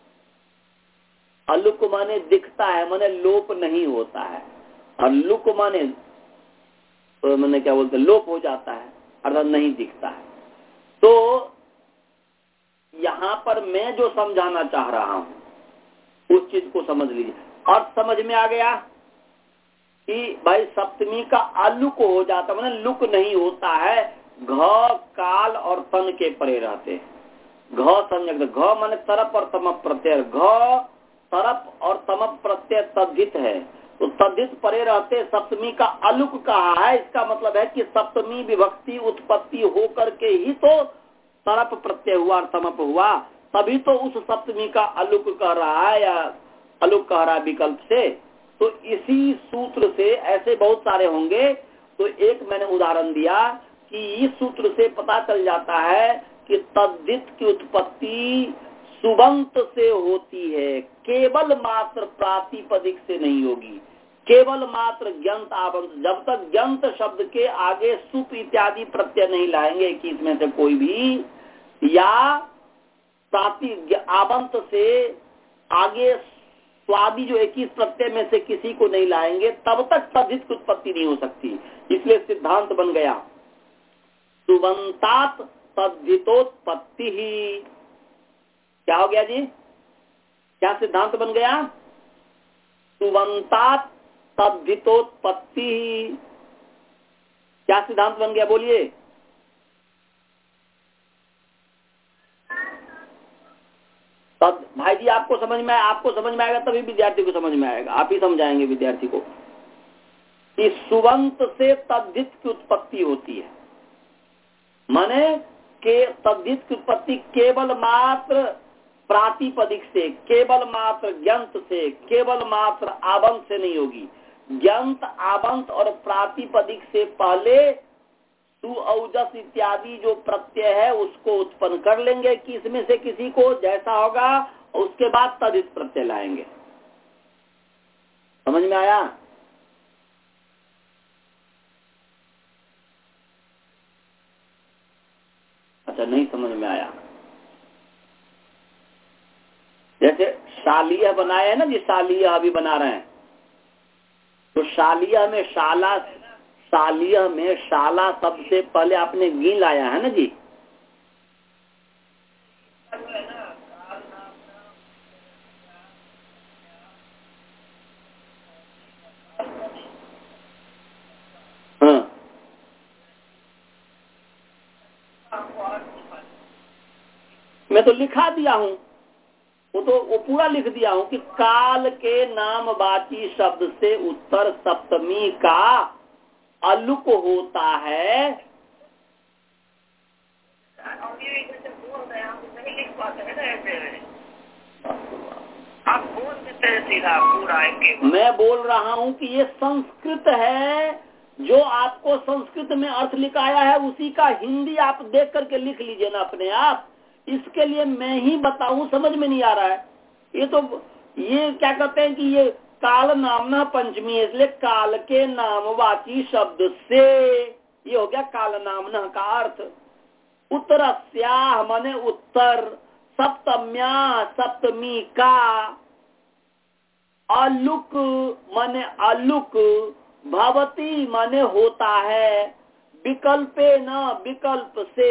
अलुक माने दिखता है माने लोप नहीं होता है। और लुक माने तो मैंने क्या बोलते लोप हो जाता है, अर्थात नहीं दिखता है। तो यहाँ पर मैं जो समझाना चाह रहा हूं उस चीज को समझ लीजिए। और समझ में आ गया कि भाई सप्तमी का अलुक हो जाता माने लुक नहीं होता है। घ काल और तन के परे रहते हैं। घ संज्ञक, घ माने तरप और तमप प्रत्यय, घ तरप और तमप प्रत्यय तद्धित है। तो तद्धित परे रहते सप्तमी का अलुक कहा है। इसका मतलब है कि सप्तमी विभक्ति उत्पत्ति हो करके ही तो तरप प्रत्यय हुआ और तमप हुआ, तभी तो उस सप्तमी का अलुक कह रहा है या अलुक कह रहा है विकल्प से। तो इसी सूत्र से ऐसे बहुत सारे होंगे। तो एक मैंने उदाहरण दिया कि इस सूत्र से पता चल जाता है कि तद्धित की उत्पत्ति सुबंत से होती है, केवल मात्र प्रातिपदिक से नहीं होगी। केवल मात्र ज्ञंत आबंत, जब तक ज्ञंत शब्द के आगे सुप इत्यादि प्रत्यय नहीं लाएंगे कि इसमें से कोई भी, या प्राति आबंत से आगे स्वादि जो इक्कीस प्रत्यय में से किसी को नहीं लाएंगे, तब तक तद्धित की उत्पत्ति नहीं हो सकती। इसलिए सिद्धांत बन गया सुबंतात तद्धितोत्पत्ति ही। क्या हो गया जी? क्या सिद्धांत बन गया? सुबंतात तद्धितोत्पत्ति ही। क्या सिद्धांत बन गया? बोलिए। तब भाई जी आपको समझ में आया? आपको समझ में आएगा तभी विद्यार्थी को समझ में आएगा। आप ही समझाएंगे विद्यार्थी को कि सुबंत से तद्धित की उत्पत्ति होती है, माने के तद्धित की उत्पत्ति केवल मात्र प्रातिपदिक से, केवल मात्र ज्ञंत से, केवल मात्र आबंत से नहीं होगी। ज्ञंत आबंत और प्रातिपदिक से पहले सु औजस इत्यादि जो प्रत्यय है उसको उत्पन्न कर लेंगे कि इसमें से किसी को जैसा होगा, और उसके बाद तद्धित प्रत्यय लाएंगे। समझ में आया? अच्छा, नहीं समझ में आया। जैसे शालीय बनाए है ना जी, शालीय अभी बना रहे हैं, तो शालीय में शाला, शालीय में शाला सबसे पहले आपने गी लाया है ना जी। मैं तो लिखा दिया हूं, वो तो वो पूरा लिख दिया हूं कि काल के नामवाची शब्द से उत्तर सप्तमी का अलुक होता है। आप बोल देते हैं सीधा पूरा एक। मैं बोल रहा हूं कि ये संस्कृत है, जो आपको संस्कृत में अर्थ लिखाया है उसी का हिंदी आप देख करके लिख लीजिए ना अपने आप। इसके लिए मैं ही बताऊं समझ में नहीं आ रहा है। ये तो ये क्या कहते हैं कि ये काल नामना पंचमी है, इसलिए काल के नामवाची शब्द से ये हो गया काल नामना का अर्थ। उत्तरस्याः माने उत्तर, सप्तम्या सप्तमी का, अलुक माने अलुक, भवती माने होता है, विकल्पे न विकल्प से,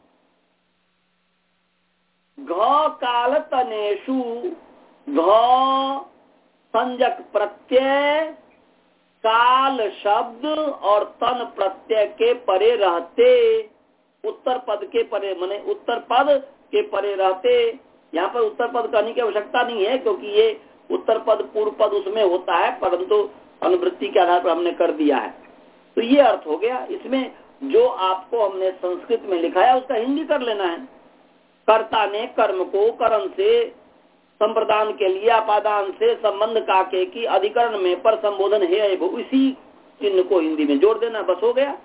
घ काल तनेषु, घ संजक प्रत्यय काल शब्द और तन प्रत्यय के परे रहते, उत्तर पद के परे माने उत्तर पद के परे रहते। यहाँ पर उत्तर पद कहने की आवश्यकता नहीं है, क्योंकि ये उत्तर पद पूर्व पद उसमें होता है, परंतु अनुवृत्ति के आधार पर हमने कर दिया है। तो ये अर्थ हो गया। इसमें जो आपको हमने संस्कृत में लिखा है उसका हिंदी कर लेना है। कर्ता ने कर्म को करण से, संप्रदान के लिए अपादान से, संबंध का के की अधिकरण में पर संबोधन है, इसी चिन्ह को हिंदी में जोड़ देना, बस हो गया।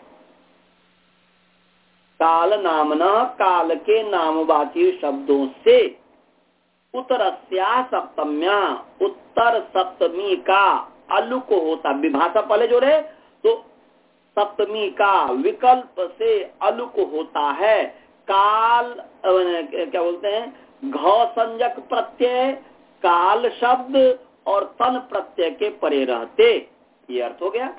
काल नामना काल के नामवाची शब्दों से उत्तरस्या सप्तम्या, उत्तर सप्तमी का अलुक होता, विभाषा पहले जोड़े तो सप्तमी का विकल्प से अलुक होता है। काल क्या बोलते हैं, घ संजक प्रत्यय काल शब्द और तन प्रत्यय के परे रहते, ये अर्थ हो गया।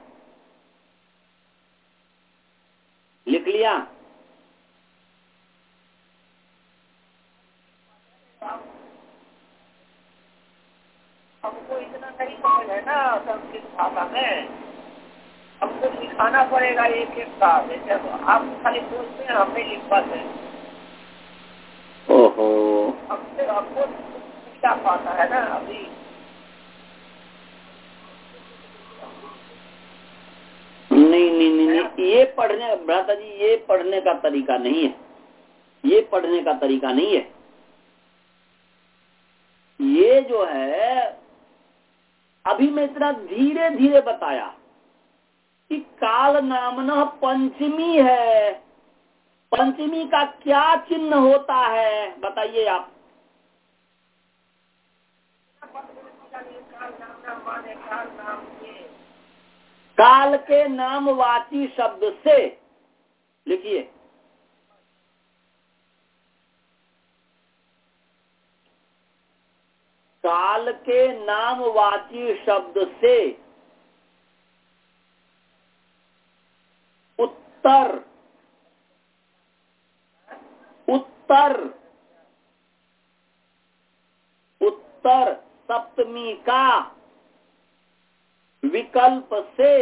लिख लिया। हमको इतना नहीं समझ है ना संस्कृत भाषा में, हमको लिखाना पड़ेगा एक एक का। जैसे आप खाली बोलते हैं, हम नहीं लिख पाते। ओहो, हमसे हमको क्या पाता है ना अभी। नहीं नहीं नहीं, नहीं। ये पढ़ने भ्राता जी, ये पढ़ने का तरीका नहीं है, ये पढ़ने का तरीका नहीं है। ये जो है अभी मैं इतना धीरे धीरे बताया कि काल नामना पंचमी है, पंचमी का क्या चिन्ह होता है बताइए आप। काल के नामवाची शब्द से, लिखिए काल के नामवाची शब्द से उत्तर, उत्तर उत्तर सप्तमी का विकल्प से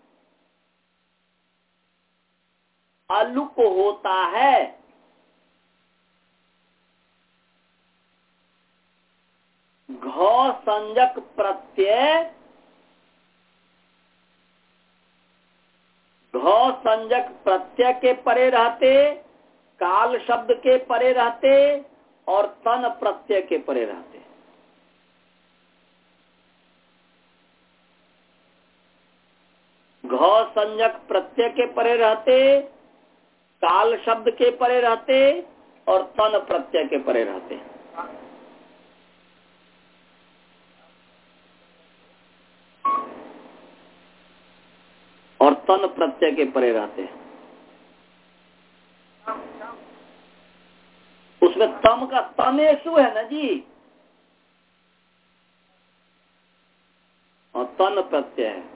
अलुक होता है। घ संजक प्रत्यय, घ संजक प्रत्यय के परे रहते, काल शब्द के परे रहते और तन प्रत्यय के परे रहते। घ संजक प्रत्यय के परे रहते, काल शब्द के परे रहते और तन प्रत्यय के परे रहते। और तन प्रत्यय के परे रहते हैं। उसमें तम का तनेषु है ना जी, और तन प्रत्यय है।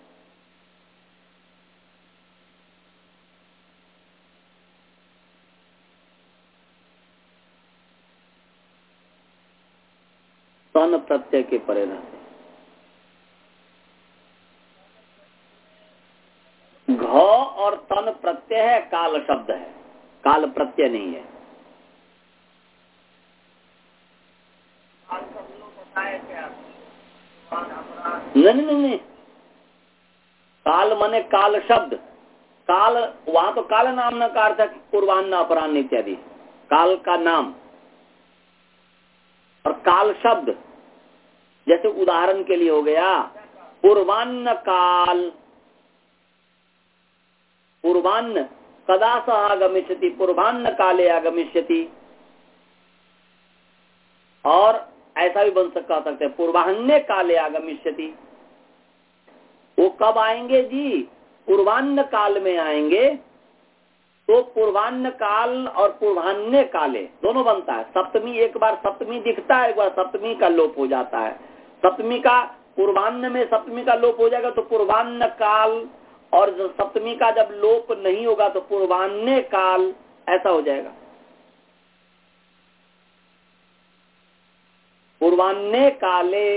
तन प्रत्यय के परे रहते। घ और तन प्रत्यय है, काल शब्द है, काल प्रत्यय नहीं है। नहीं नहीं नहीं, काल माने काल शब्द, काल वहां तो काल नाम न का अर्थ है पूर्वान्न अपराह्न इत्यादि, काल का नाम। और काल शब्द जैसे उदाहरण के लिए हो गया पूर्वान्न काल, पूर्वान्न कदा स आगमिष्यति, पूर्वान्न काले आगमिष्यति। और ऐसा भी बन सकता सकते हैं पूर्वाह्ने काले आगमिष्यति। वो कब आएंगे जी? पूर्वान्न काल में आएंगे। तो पूर्वान्न काल और पूर्वाह्ने काले दोनों बनता है। सप्तमी, एक बार सप्तमी दिखता है, एक बार सप्तमी का लोप हो जाता है। सप्तमी का पूर्वान्न में सप्तमी का लोप हो जाएगा तो पूर्वान्न काल, और सप्तमी का जब लोप नहीं होगा तो पूर्वान्ने काल, ऐसा हो जाएगा। पूर्वान्ने काले,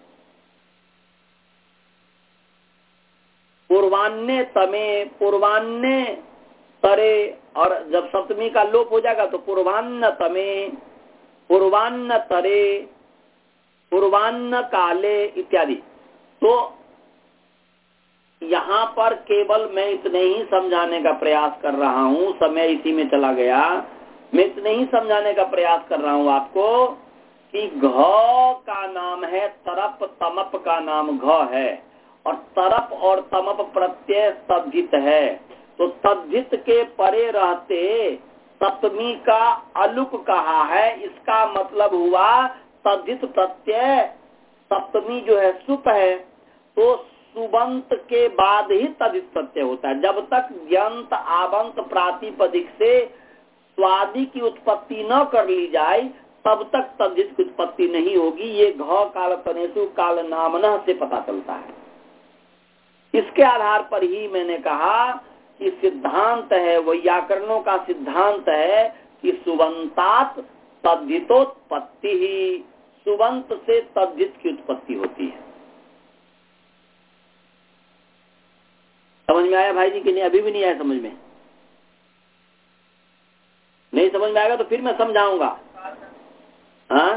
पूर्वान्ने तमे, पूर्वान्ने तरे, और जब सप्तमी का लोप हो जाएगा तो पूर्वान्न तमे, पूर्वान्न तरे, पूर्वान्न काले इत्यादि। तो यहाँ पर केवल मैं इतने ही समझाने का प्रयास कर रहा हूँ, समय इसी में चला गया। मैं इतने ही समझाने का प्रयास कर रहा हूँ आपको कि घ का नाम है तरप, तमप का नाम घ है, और तरप और तमप प्रत्यय तद्धित है। तो तद्धित के परे रहते सप्तमी का अलुक कहा है, इसका मतलब हुआ तद्धित प्रत्यय सप्तमी जो है सुप है, तो सुबंत के बाद ही तद्धित प्रत्यय होता है। जब तक यंत आबंत प्रातिपदिक से स्वादि की उत्पत्ति न कर ली जाए तब तक तद्धित की उत्पत्ति नहीं होगी। ये घ काल तनेसु काल नामनः से पता चलता है। इसके आधार पर ही मैंने कहा कि सिद्धांत है, वैयाकरणों का सिद्धांत है कि सुबंतात तद्धितोत्पत्ति ही, सुबंत से तद्धित की उत्पत्ति होती है। समझ में आया भाई जी कि नहीं? अभी भी नहीं आया समझ में? नहीं समझ में आएगा तो फिर मैं समझाऊंगा। हाँ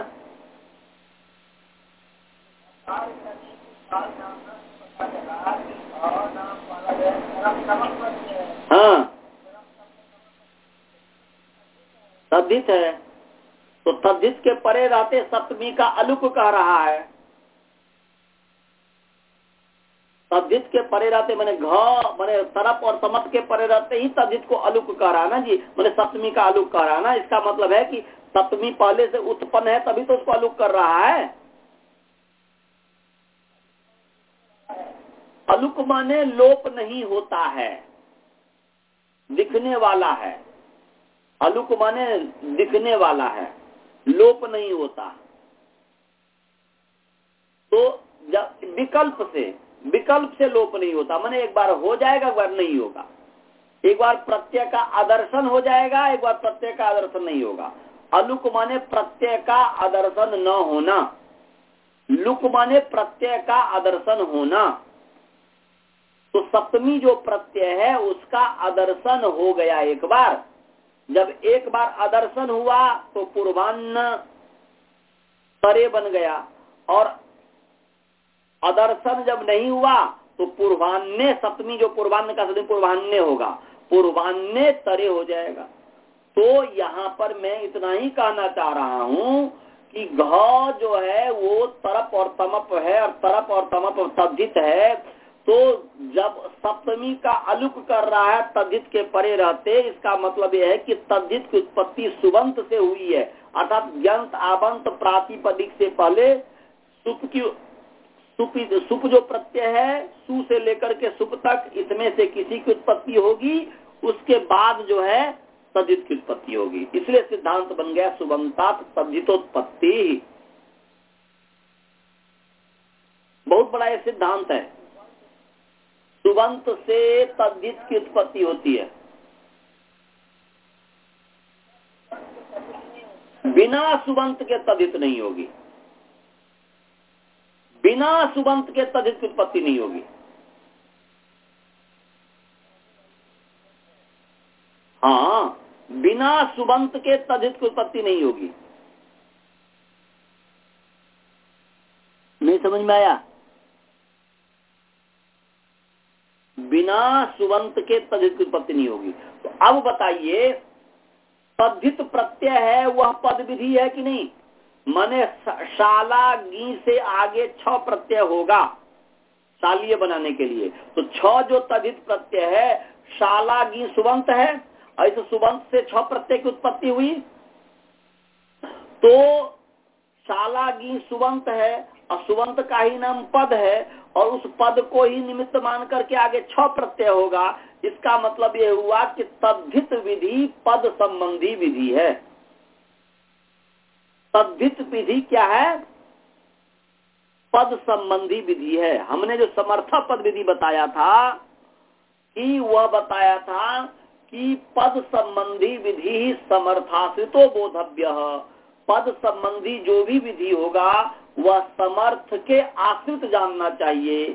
हाँ तद्धित है, तो तद्धित के परे रहते सप्तमी का अलुक कह रहा है। तद्धित के परे रहते मैंने घ मैंने तरप और तमत के परे रहते ही तद्धित को अलुक कह रहा ना जी, मैंने सप्तमी का अलुक कह रहा ना। इसका मतलब है कि सप्तमी पहले से उत्पन्न है तभी तो उसको अलुक कर रहा है। अलुक माने लोप नहीं होता है, दिखने वाला है। अलुक माने दिखने वाला है, लोप नहीं होता। तो जब विकल्प से विकल्प से लोप नहीं होता, माने एक बार हो जाएगा एक बार नहीं होगा, एक बार प्रत्यय का आदर्शन हो जाएगा एक बार प्रत्यय का आदर्शन नहीं होगा। अलुक माने प्रत्यय का आदर्शन न होना, लुक माने प्रत्यय का आदर्शन होना। तो सप्तमी जो प्रत्यय है उसका आदर्शन हो गया एक बार। जब एक बार आदर्शन हुआ तो पूर्वान्न तरे बन गया, और आदर्शन जब नहीं हुआ तो पूर्वान्ने, सप्तमी जो पूर्वान्न का सप्तमी पूर्वान्ने होगा, पूर्वान्ने तरे हो जाएगा। तो यहाँ पर मैं इतना ही कहना चाह रहा हूँ कि घ जो है वो तरप और तमप है, और तरप और तमप तद्धित है। तो जब सप्तमी का अलुक कर रहा है तद्धित के परे रहते, इसका मतलब यह है कि तद्धित की उत्पत्ति सुबंत से हुई है, अर्थात यंत आबंत प्रातिपदिक से पहले सुप की सुप, सुप जो प्रत्यय है सु से लेकर के सुप तक, इसमें से किसी की उत्पत्ति होगी, उसके बाद जो है तद्धित की उत्पत्ति होगी। इसलिए सिद्धांत बन गया सुबंतात तद्धितोत्पत्ति। बहुत बड़ा यह सिद्धांत है। सुबंत से तद्धित की उत्पत्ति होती है, बिना सुबंत के तद्धित नहीं होगी, बिना सुबंत के तद्धित की उत्पत्ति नहीं होगी। हाँ, बिना सुबंत के तद्धित की उत्पत्ति नहीं होगी। नहीं समझ में आया? बिना सुबंत के तद्धित की उत्पत्ति नहीं होगी। तो अब बताइए, तद्धित प्रत्यय है वह पद विधि है कि नहीं? माने शाला गी से आगे छ प्रत्यय होगा शालीय बनाने के लिए। तो छ जो तद्धित प्रत्यय है, शाला गी सुबंत है, ऐसे सुबंत से छ प्रत्यय की उत्पत्ति हुई। तो शाला गी सुबंत है और सुबंत का ही नाम पद है, और उस पद को ही निमित्त मान करके आगे छ प्रत्यय होगा। इसका मतलब यह हुआ कि तद्धित विधि पद संबंधी विधि है। तद्धित विधि क्या है? पद संबंधी विधि है। हमने जो समर्था पद विधि बताया था कि वह बताया था कि पद संबंधी विधि ही समर्थाश्रितो बोधव्य। पद संबंधी जो भी विधि होगा वह समर्थ के आश्रित जानना चाहिए,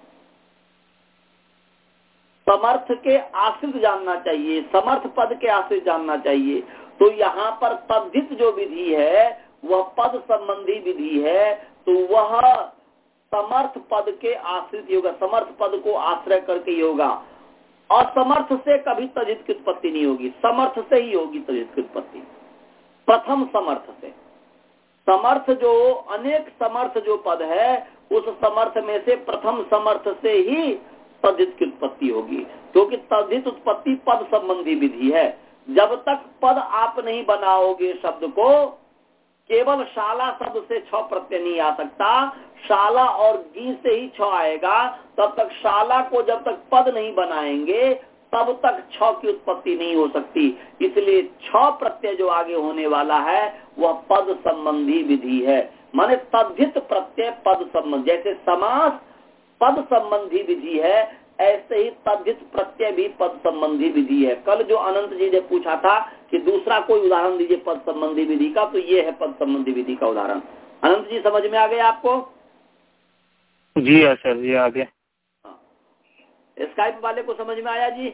समर्थ के आश्रित जानना चाहिए, समर्थ पद के आश्रित जानना चाहिए। तो यहाँ पर तद्धित जो विधि है वह पद संबंधी विधि है, तो वह समर्थ पद के आश्रित होगा, समर्थ पद को आश्रय करके होगा। असमर्थ से कभी तद्धित की उत्पत्ति नहीं होगी, समर्थ से ही होगी तद्धित की उत्पत्ति। प्रथम समर्थ से, समर्थ जो अनेक समर्थ जो पद है उस समर्थ में से प्रथम समर्थ से ही तद्धित की उत्पत्ति होगी, क्योंकि तद्धित उत्पत्ति पद संबंधी विधि है। जब तक पद आप नहीं बनाओगे शब्द को, केवल शाला शब्द से छ प्रत्यय नहीं आ सकता, शाला और गी से ही छ आएगा। तब तक शाला को जब तक पद नहीं बनाएंगे तब तक छ की उत्पत्ति नहीं हो सकती। इसलिए छ प्रत्यय जो आगे होने वाला है वह पद संबंधी विधि है। माने तद्धित प्रत्यय पद संबंधी, जैसे समास पद संबंधी विधि है, ऐसे ही तद्धित प्रत्यय भी पद संबंधी विधि है। कल जो अनंत जी ने पूछा था कि दूसरा कोई उदाहरण दीजिए पद संबंधी विधि का, तो ये है पद संबंधी विधि का उदाहरण। अनंत जी समझ में आ गया आपको? जी हाँ सर, जी आ गया। स्काइप वाले को समझ में आया जी?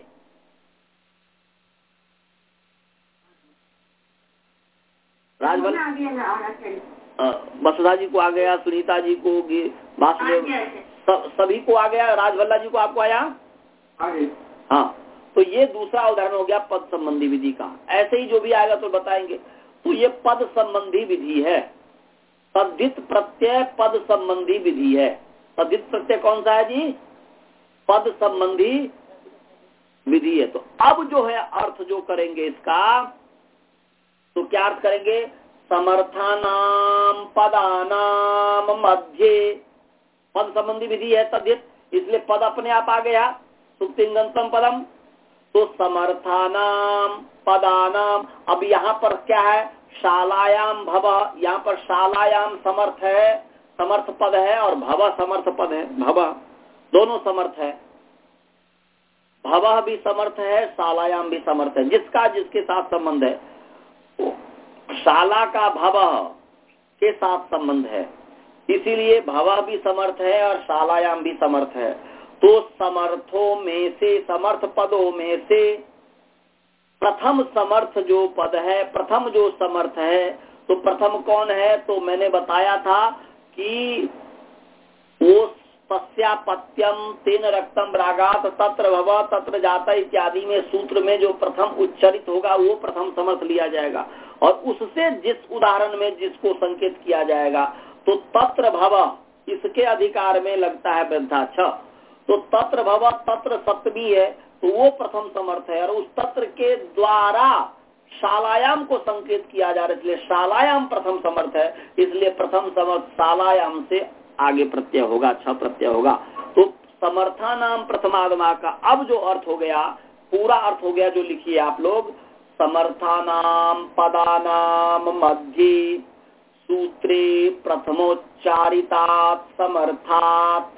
राजवल वसुधा जी को आ गया, सुनीता जी को, वासुदेव, सभी को आ गया। राजवल्ला जी को आपको आया? हाँ, तो ये दूसरा उदाहरण हो गया पद संबंधी विधि का। ऐसे ही जो भी आएगा तो बताएंगे। तो ये पद संबंधी विधि है। तद्धित प्रत्यय पद संबंधी विधि है। तद्धित प्रत्यय कौन सा है जी? पद संबंधी विधि है। तो अब जो है अर्थ जो करेंगे इसका, तो क्या अर्थ करेंगे? समर्थानाम पदानाम मध्य, पद संबंधी विधि है तद्धित, इसलिए पद अपने आप आ गया, सुप्तिंगंतम पदम। तो समर्थानाम पदानाम, अब यहाँ पर क्या है? शालायाम भव, यहाँ पर शालायाम समर्थ है, समर्थ पद है, और भव समर्थ पद है। भव दोनों समर्थ है, भव भी समर्थ है, शालायाम भी समर्थ है। जिसका जिसके साथ संबंध है, शाला का भव के साथ संबंध है, इसीलिए भव भी समर्थ है और शालायाम भी समर्थ है। तो समर्थों में से, समर्थ पदों में से प्रथम समर्थ जो पद है, प्रथम जो समर्थ है, तो प्रथम कौन है? तो मैंने बताया था कि वो तस्यापत्यम तेन रक्तम रागात तत्र भव तत्र जाता इत्यादि में सूत्र में जो प्रथम उच्चरित होगा वो प्रथम समर्थ लिया जाएगा, और उससे जिस उदाहरण में जिसको संकेत किया जाएगा, तो तत्र भव इसके अधिकार में लगता है वृद्धाक्ष। तो तत्र भव, तत्र सप्तमी है, तो वो प्रथम समर्थ है, और उस तत्र के द्वारा शालायाम को संकेत किया जा रहा है, इसलिए शालायाम प्रथम समर्थ है। इसलिए प्रथम समर्थ शालायाम से आगे प्रत्यय होगा, छ प्रत्यय होगा। तो समर्था नाम प्रथमागमा का अब जो अर्थ हो गया, पूरा अर्थ हो गया, जो लिखिए आप लोग, समर्थानाम पदानाम मध्य सूत्रे प्रथमोच्चारितात् समर्थात्,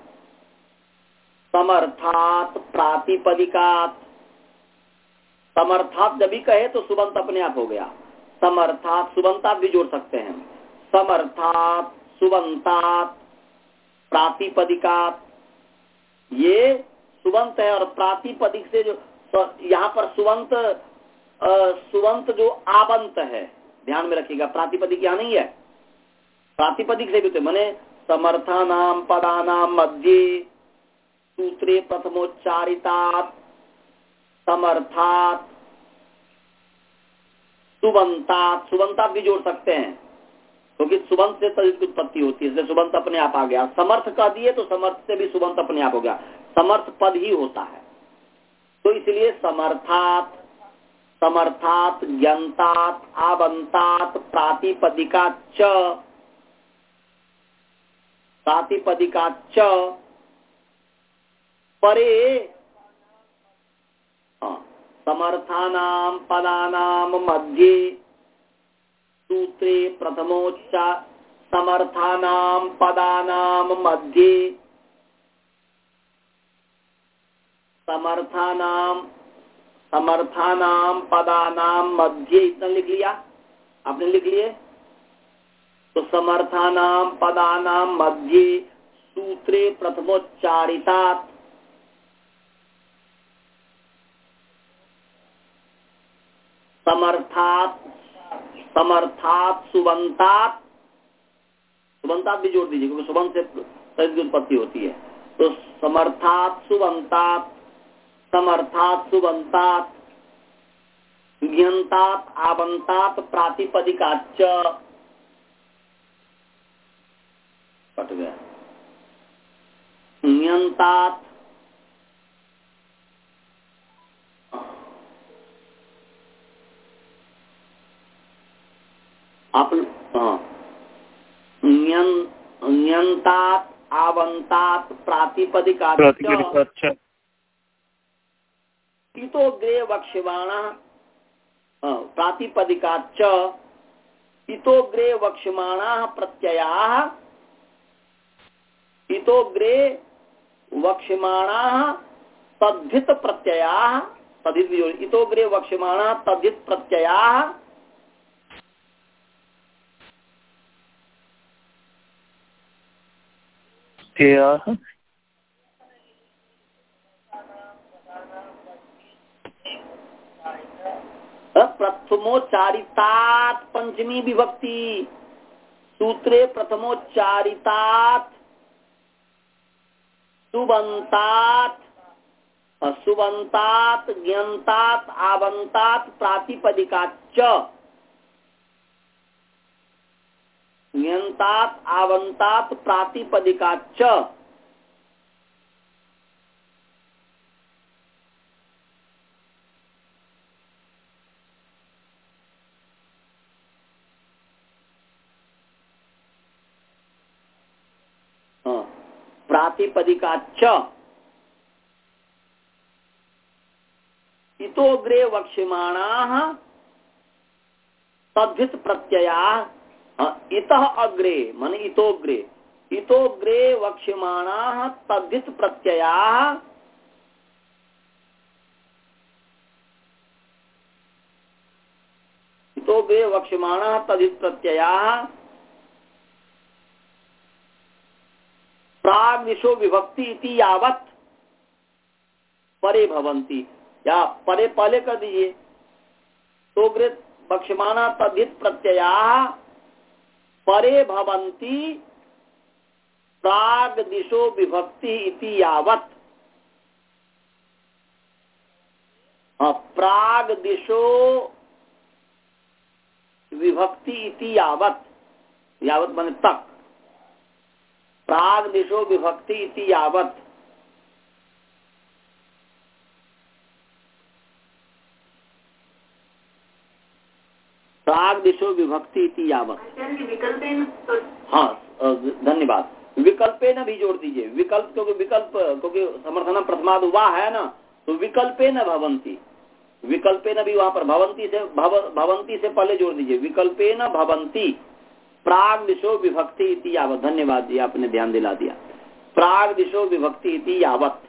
समर्थात् प्रातिपदिकात्। समर्थात् जब भी कहे तो सुबंत अपने आप हो गया, समर्थात् सुबंतात भी जोड़ सकते हैं, समर्थात् सुबंतात प्रातिपदिकात्। ये सुबंत है, और प्रातिपदिक से जो यहाँ पर सुबंत सुबंत जो आबंत है, ध्यान में रखिएगा, प्रातिपदिक यहाँ नहीं है, प्रातिपदिक से भी तो माने समर्थानाम पदानाम मध्य सूत्रे प्रथमोच्चारितात् समर्थात् सुबंतात्, सुबंतात् भी जोड़ सकते हैं क्योंकि तो सुबंत से तदित की उत्पत्ति होती है, इसलिए सुबंत अपने आप आ गया। समर्थ कह दिए तो समर्थ से भी सुबंत अपने आप हो गया, समर्थ पद ही होता है। तो इसलिए समर्थात्, समर्थात्, ज्ञातात्, आवंतात्, प्रातिपदिका च, प्रातिपदिका च परे, हाँ, समर्थानां पदानां मध्ये सूत्रे प्रथमोच्चार, समर्थानां पदानां मध्ये, समर्थानां समर्थानां पदानां मध्ये, इतना लिख लिया आपने, लिख लिए तो समर्थानां पदानां मध्ये सूत्रे प्रथमोच्चारितात्, समर्थात्, समर्थात् सुबंतात्, सुबंतात् भी जोड़ दीजिए क्योंकि सुबंत से तदित की उत्पत्ति होती है। तो समर्थात् सुबंतात्, समर्थात् सुबंतात्, ज्ञातात्, आवंतात्, प्रातिपदिकाच्च, कट गया, ज्ञातात्, आप हाँ, न्यंतात्, आवंतात्, प्रातिपदिकाच्च, इतोग्रे वक्ष्यमाणः, प्रातिपदिकाच्च इतोग्रे वक्ष्यमाणाः प्रत्ययाः, इतोग्रे वक्ष्यमाणाः तद्धित प्रत्ययाः, तद्धित इतोग्रे वक्ष्यमाणाः तद्धित प्रत्ययाः, प्रथमोच्चारितात् पंचमी विभक्ति, सूत्रे प्रथमोच्चारितात् सुबंतात्, सुबंतात्, ज्ञातात्, आवंतात्, प्रातिपदिकाच्च, ज्ञातात्, आवंतात्, प्रातिपदिकाच्च, प्रातिपदिकाच्च इतोग्रे वक्ष्यमाणाः तद्धित प्रत्ययाः, इतः अग्रे मन इतोग्रे, इतोग्रे वक्ष्यमाणाः तद्धित प्रत्ययाः, इतोग्रे वक्ष्यमाणाः तद्धित प्रत्ययाः प्राग विशो विभक्ति इति यावत् परे भवन्ति, या परे पहले कर दीजिए, तो वक्ष्यमाणा तद्धित प्रत्ययाः परे भवन्ति प्राग दिशो विभक्ति इति यावत्, प्राग दिशो विभक्ति इति यावत्, यावत् माने तक, प्राग दिशो विभक्ति इति यावत्, प्राग दिशो विभक्ति इति यावत्। हाँ धन्यवाद, विकल्पे न भी जोड़ दीजिए, विकल्प क्योंकि विकल्प क्योंकि समर्थन प्रथमाद हुआ है ना, तो विकल्पे न भवंती, विकल्पे न भी वहां पर भवंती से भव, भवंती से पहले जोड़ दीजिए, विकल्पे न भवंती प्राग दिशो विभक्ति इति यावत्। धन्यवाद जी, आपने ध्यान दिला दिया, प्राग दिशो विभक्ति इति यावत्।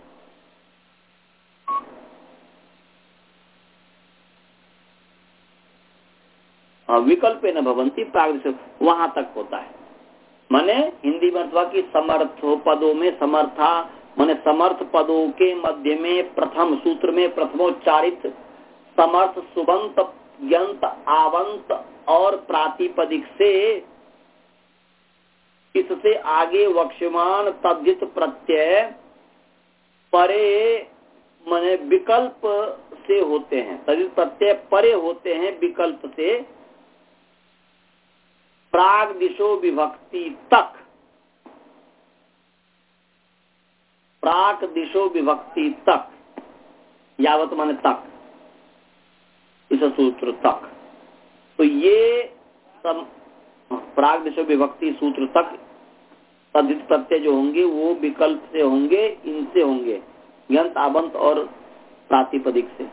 विकल्पे न भवंती प्राग दिशो, वहां तक होता है। माने हिंदी में अथवा की समर्थ पदों में समर्था माने समर्थ पदों के मध्य में प्रथम सूत्र में प्रथमोच्चारित समर्थ सुबंत यंत आवंत और प्रातिपदिक से इससे आगे वक्ष्यमाण तद्धित प्रत्यय परे माने विकल्प से होते हैं, तद्धित प्रत्यय परे होते हैं विकल्प से। प्राग दिशो विभक्ति तक, प्राक दिशो विभक्ति तक, यावत माने तक, इस सूत्र तक। तो ये सब प्राग दिशो विभक्ति सूत्र तक तद्धित प्रत्यय जो होंगे वो विकल्प से होंगे, इनसे होंगे, यंत आबंत और प्रातिपदिक से।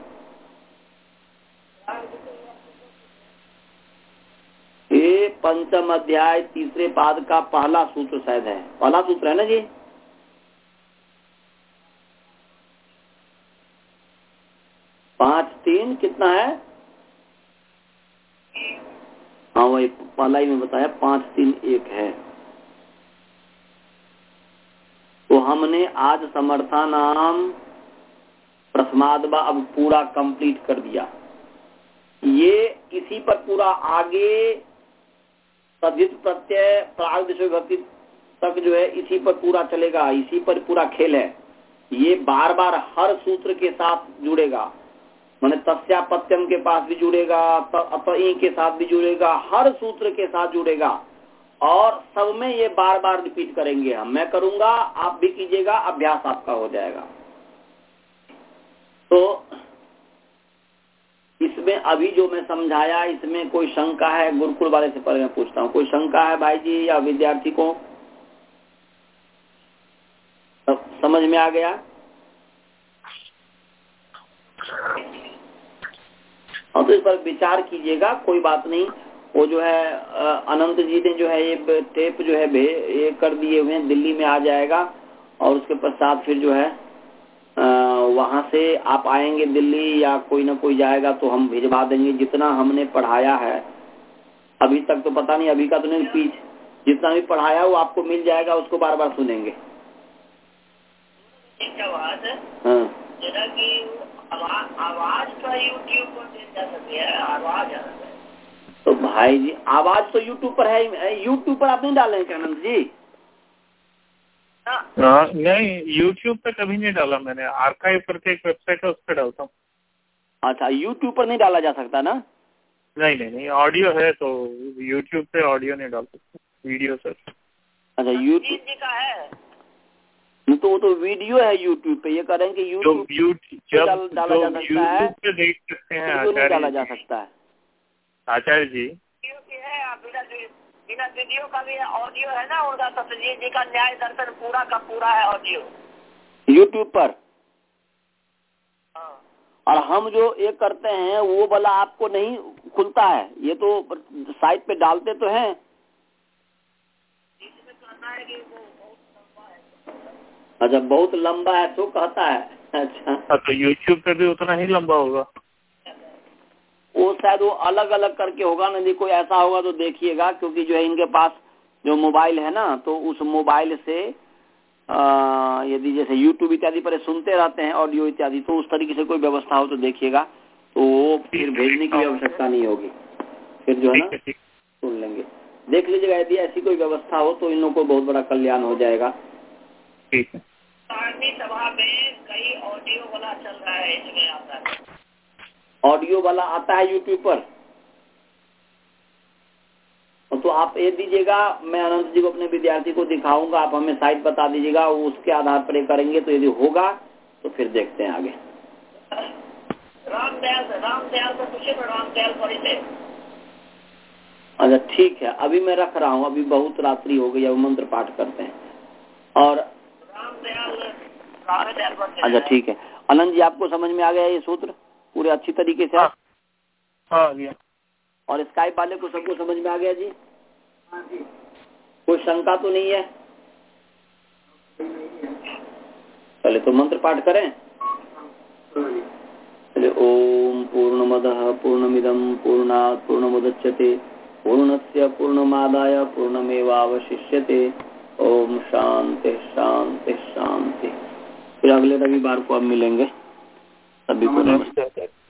ये पंचम अध्याय तीसरे पाद का पहला सूत्र शायद है, पहला सूत्र है ना जी। पांच तीन कितना है? हाँ वही पहला ही में बताया, पांच तीन एक है। तो हमने आज समर्था नाम प्रथमाद्वा अब पूरा कंप्लीट कर दिया। ये इसी पर पूरा आगे तद्धित प्रत्यय प्राग दिशो विभक्ति तक जो है इसी पर पूरा चलेगा, इसी पर पूरा खेल है। ये बार बार हर सूत्र के साथ जुड़ेगा, माने तस्यापत्यम के पास भी जुड़ेगा, अतई के साथ भी जुड़ेगा, हर सूत्र के साथ जुड़ेगा और सब में ये बार बार रिपीट करेंगे हम। मैं करूंगा, आप भी कीजिएगा, अभ्यास आपका हो जाएगा। तो इसमें अभी जो मैं समझाया इसमें कोई शंका है? गुरुकुल वाले से पहले मैं पूछता हूँ, कोई शंका है भाई जी या विद्यार्थी को? सब समझ में आ गया? और तो इस पर विचार कीजिएगा, कोई बात नहीं। वो जो है अनंत जी ने जो है ये टेप जो है ये कर दिए हुए हैं, दिल्ली में आ जाएगा और उसके पश्चात फिर जो है वहां से आप आएंगे दिल्ली या कोई ना कोई जाएगा तो हम भिजवा देंगे। जितना हमने पढ़ाया है अभी तक तो पता नहीं, अभी का तो नहीं, पीछ जितना भी पढ़ाया वो आपको मिल जाएगा, उसको बार बार सुनेंगे। हाँ आवाज आवाज का यूट्यूब पर दे जा सकती है, आवाज तो भाई जी आवाज तो यूट्यूब पर है, यूट्यूब पर आप नहीं डालें क्या अनंत जी? हाँ नहीं, यूट्यूब पे कभी नहीं डाला मैंने, आर्काइव करके एक वेबसाइट है उस पर डालता हूँ। अच्छा, यूट्यूब पर नहीं डाला जा सकता ना? नहीं नहीं नहीं, ऑडियो है तो यूट्यूब पे ऑडियो नहीं डाल सकते, वीडियो सर। अच्छा यूट्यूब का है तो वो तो वीडियो है यूट्यूब पे, ये कह रहे हैं कि यूट्यूब जब डाला जा सकता है, यूट्यूब पे देख सकते हैं आचार्य डाला जा सकता है। आचार्य जी बिना वीडियो का भी ऑडियो है ना, उनका सतजी जी का न्याय दर्शन पूरा का पूरा है ऑडियो यूट्यूब पर। हाँ। और हम जो ये करते हैं वो वाला आपको नहीं खुलता है, ये तो साइट पे डालते तो हैं। इसमें कहना है कि वो अच्छा बहुत लंबा है तो कहता है। अच्छा तो यूट्यूब पे भी उतना ही लंबा होगा? वो शायद वो अलग अलग करके होगा ना जी, कोई ऐसा होगा तो देखिएगा, क्योंकि जो है इनके पास जो मोबाइल है ना, तो उस मोबाइल से यदि जैसे यूट्यूब इत्यादि पर सुनते रहते हैं ऑडियो इत्यादि, तो उस तरीके से कोई व्यवस्था हो तो देखिएगा, तो वो फिर भेजने की आवश्यकता नहीं होगी, फिर जो है ना सुन लेंगे। देख लीजिएगा, यदि ऐसी कोई व्यवस्था हो तो इन लोगों को बहुत बड़ा कल्याण हो जाएगा। ठीक है। सभा में कई ऑडियो वाला चल रहा है, इसमें आता है ऑडियो वाला आता है यूट्यूब पर, तो आप ये दीजिएगा, मैं अनंत जी को अपने विद्यार्थी को दिखाऊंगा, आप हमें साइट बता दीजिएगा, उसके आधार पर ये करेंगे, तो यदि होगा तो फिर देखते हैं आगे। रामदयाल रामदयाल को पूछे तो रामदयाल पढ़ी थे। अच्छा ठीक है, अभी मैं रख रहा हूँ, अभी बहुत रात्रि हो गई, अब मंत्र पाठ करते हैं। और रामदयाल रामदयाल अच्छा ठीक है, अनंत जी आपको समझ में आ गया ये सूत्र पूरे अच्छी तरीके से? हाँ, हाँ गया। और स्काइप वाले को सबको समझ में आ गया जी? हाँ जी। कोई शंका तो नहीं है? पहले तो मंत्र पाठ करें। पहले ओम पूर्णमदः पूर्णमिदं पूर्णात् पूर्णमुदच्यते पूर्णस्य पूर्णमादाय पूर्णमेवावशिष्यते। ओम शांति शांति शांति। फिर अगले रविवार को अब मिलेंगे। सभी को नमस्ते।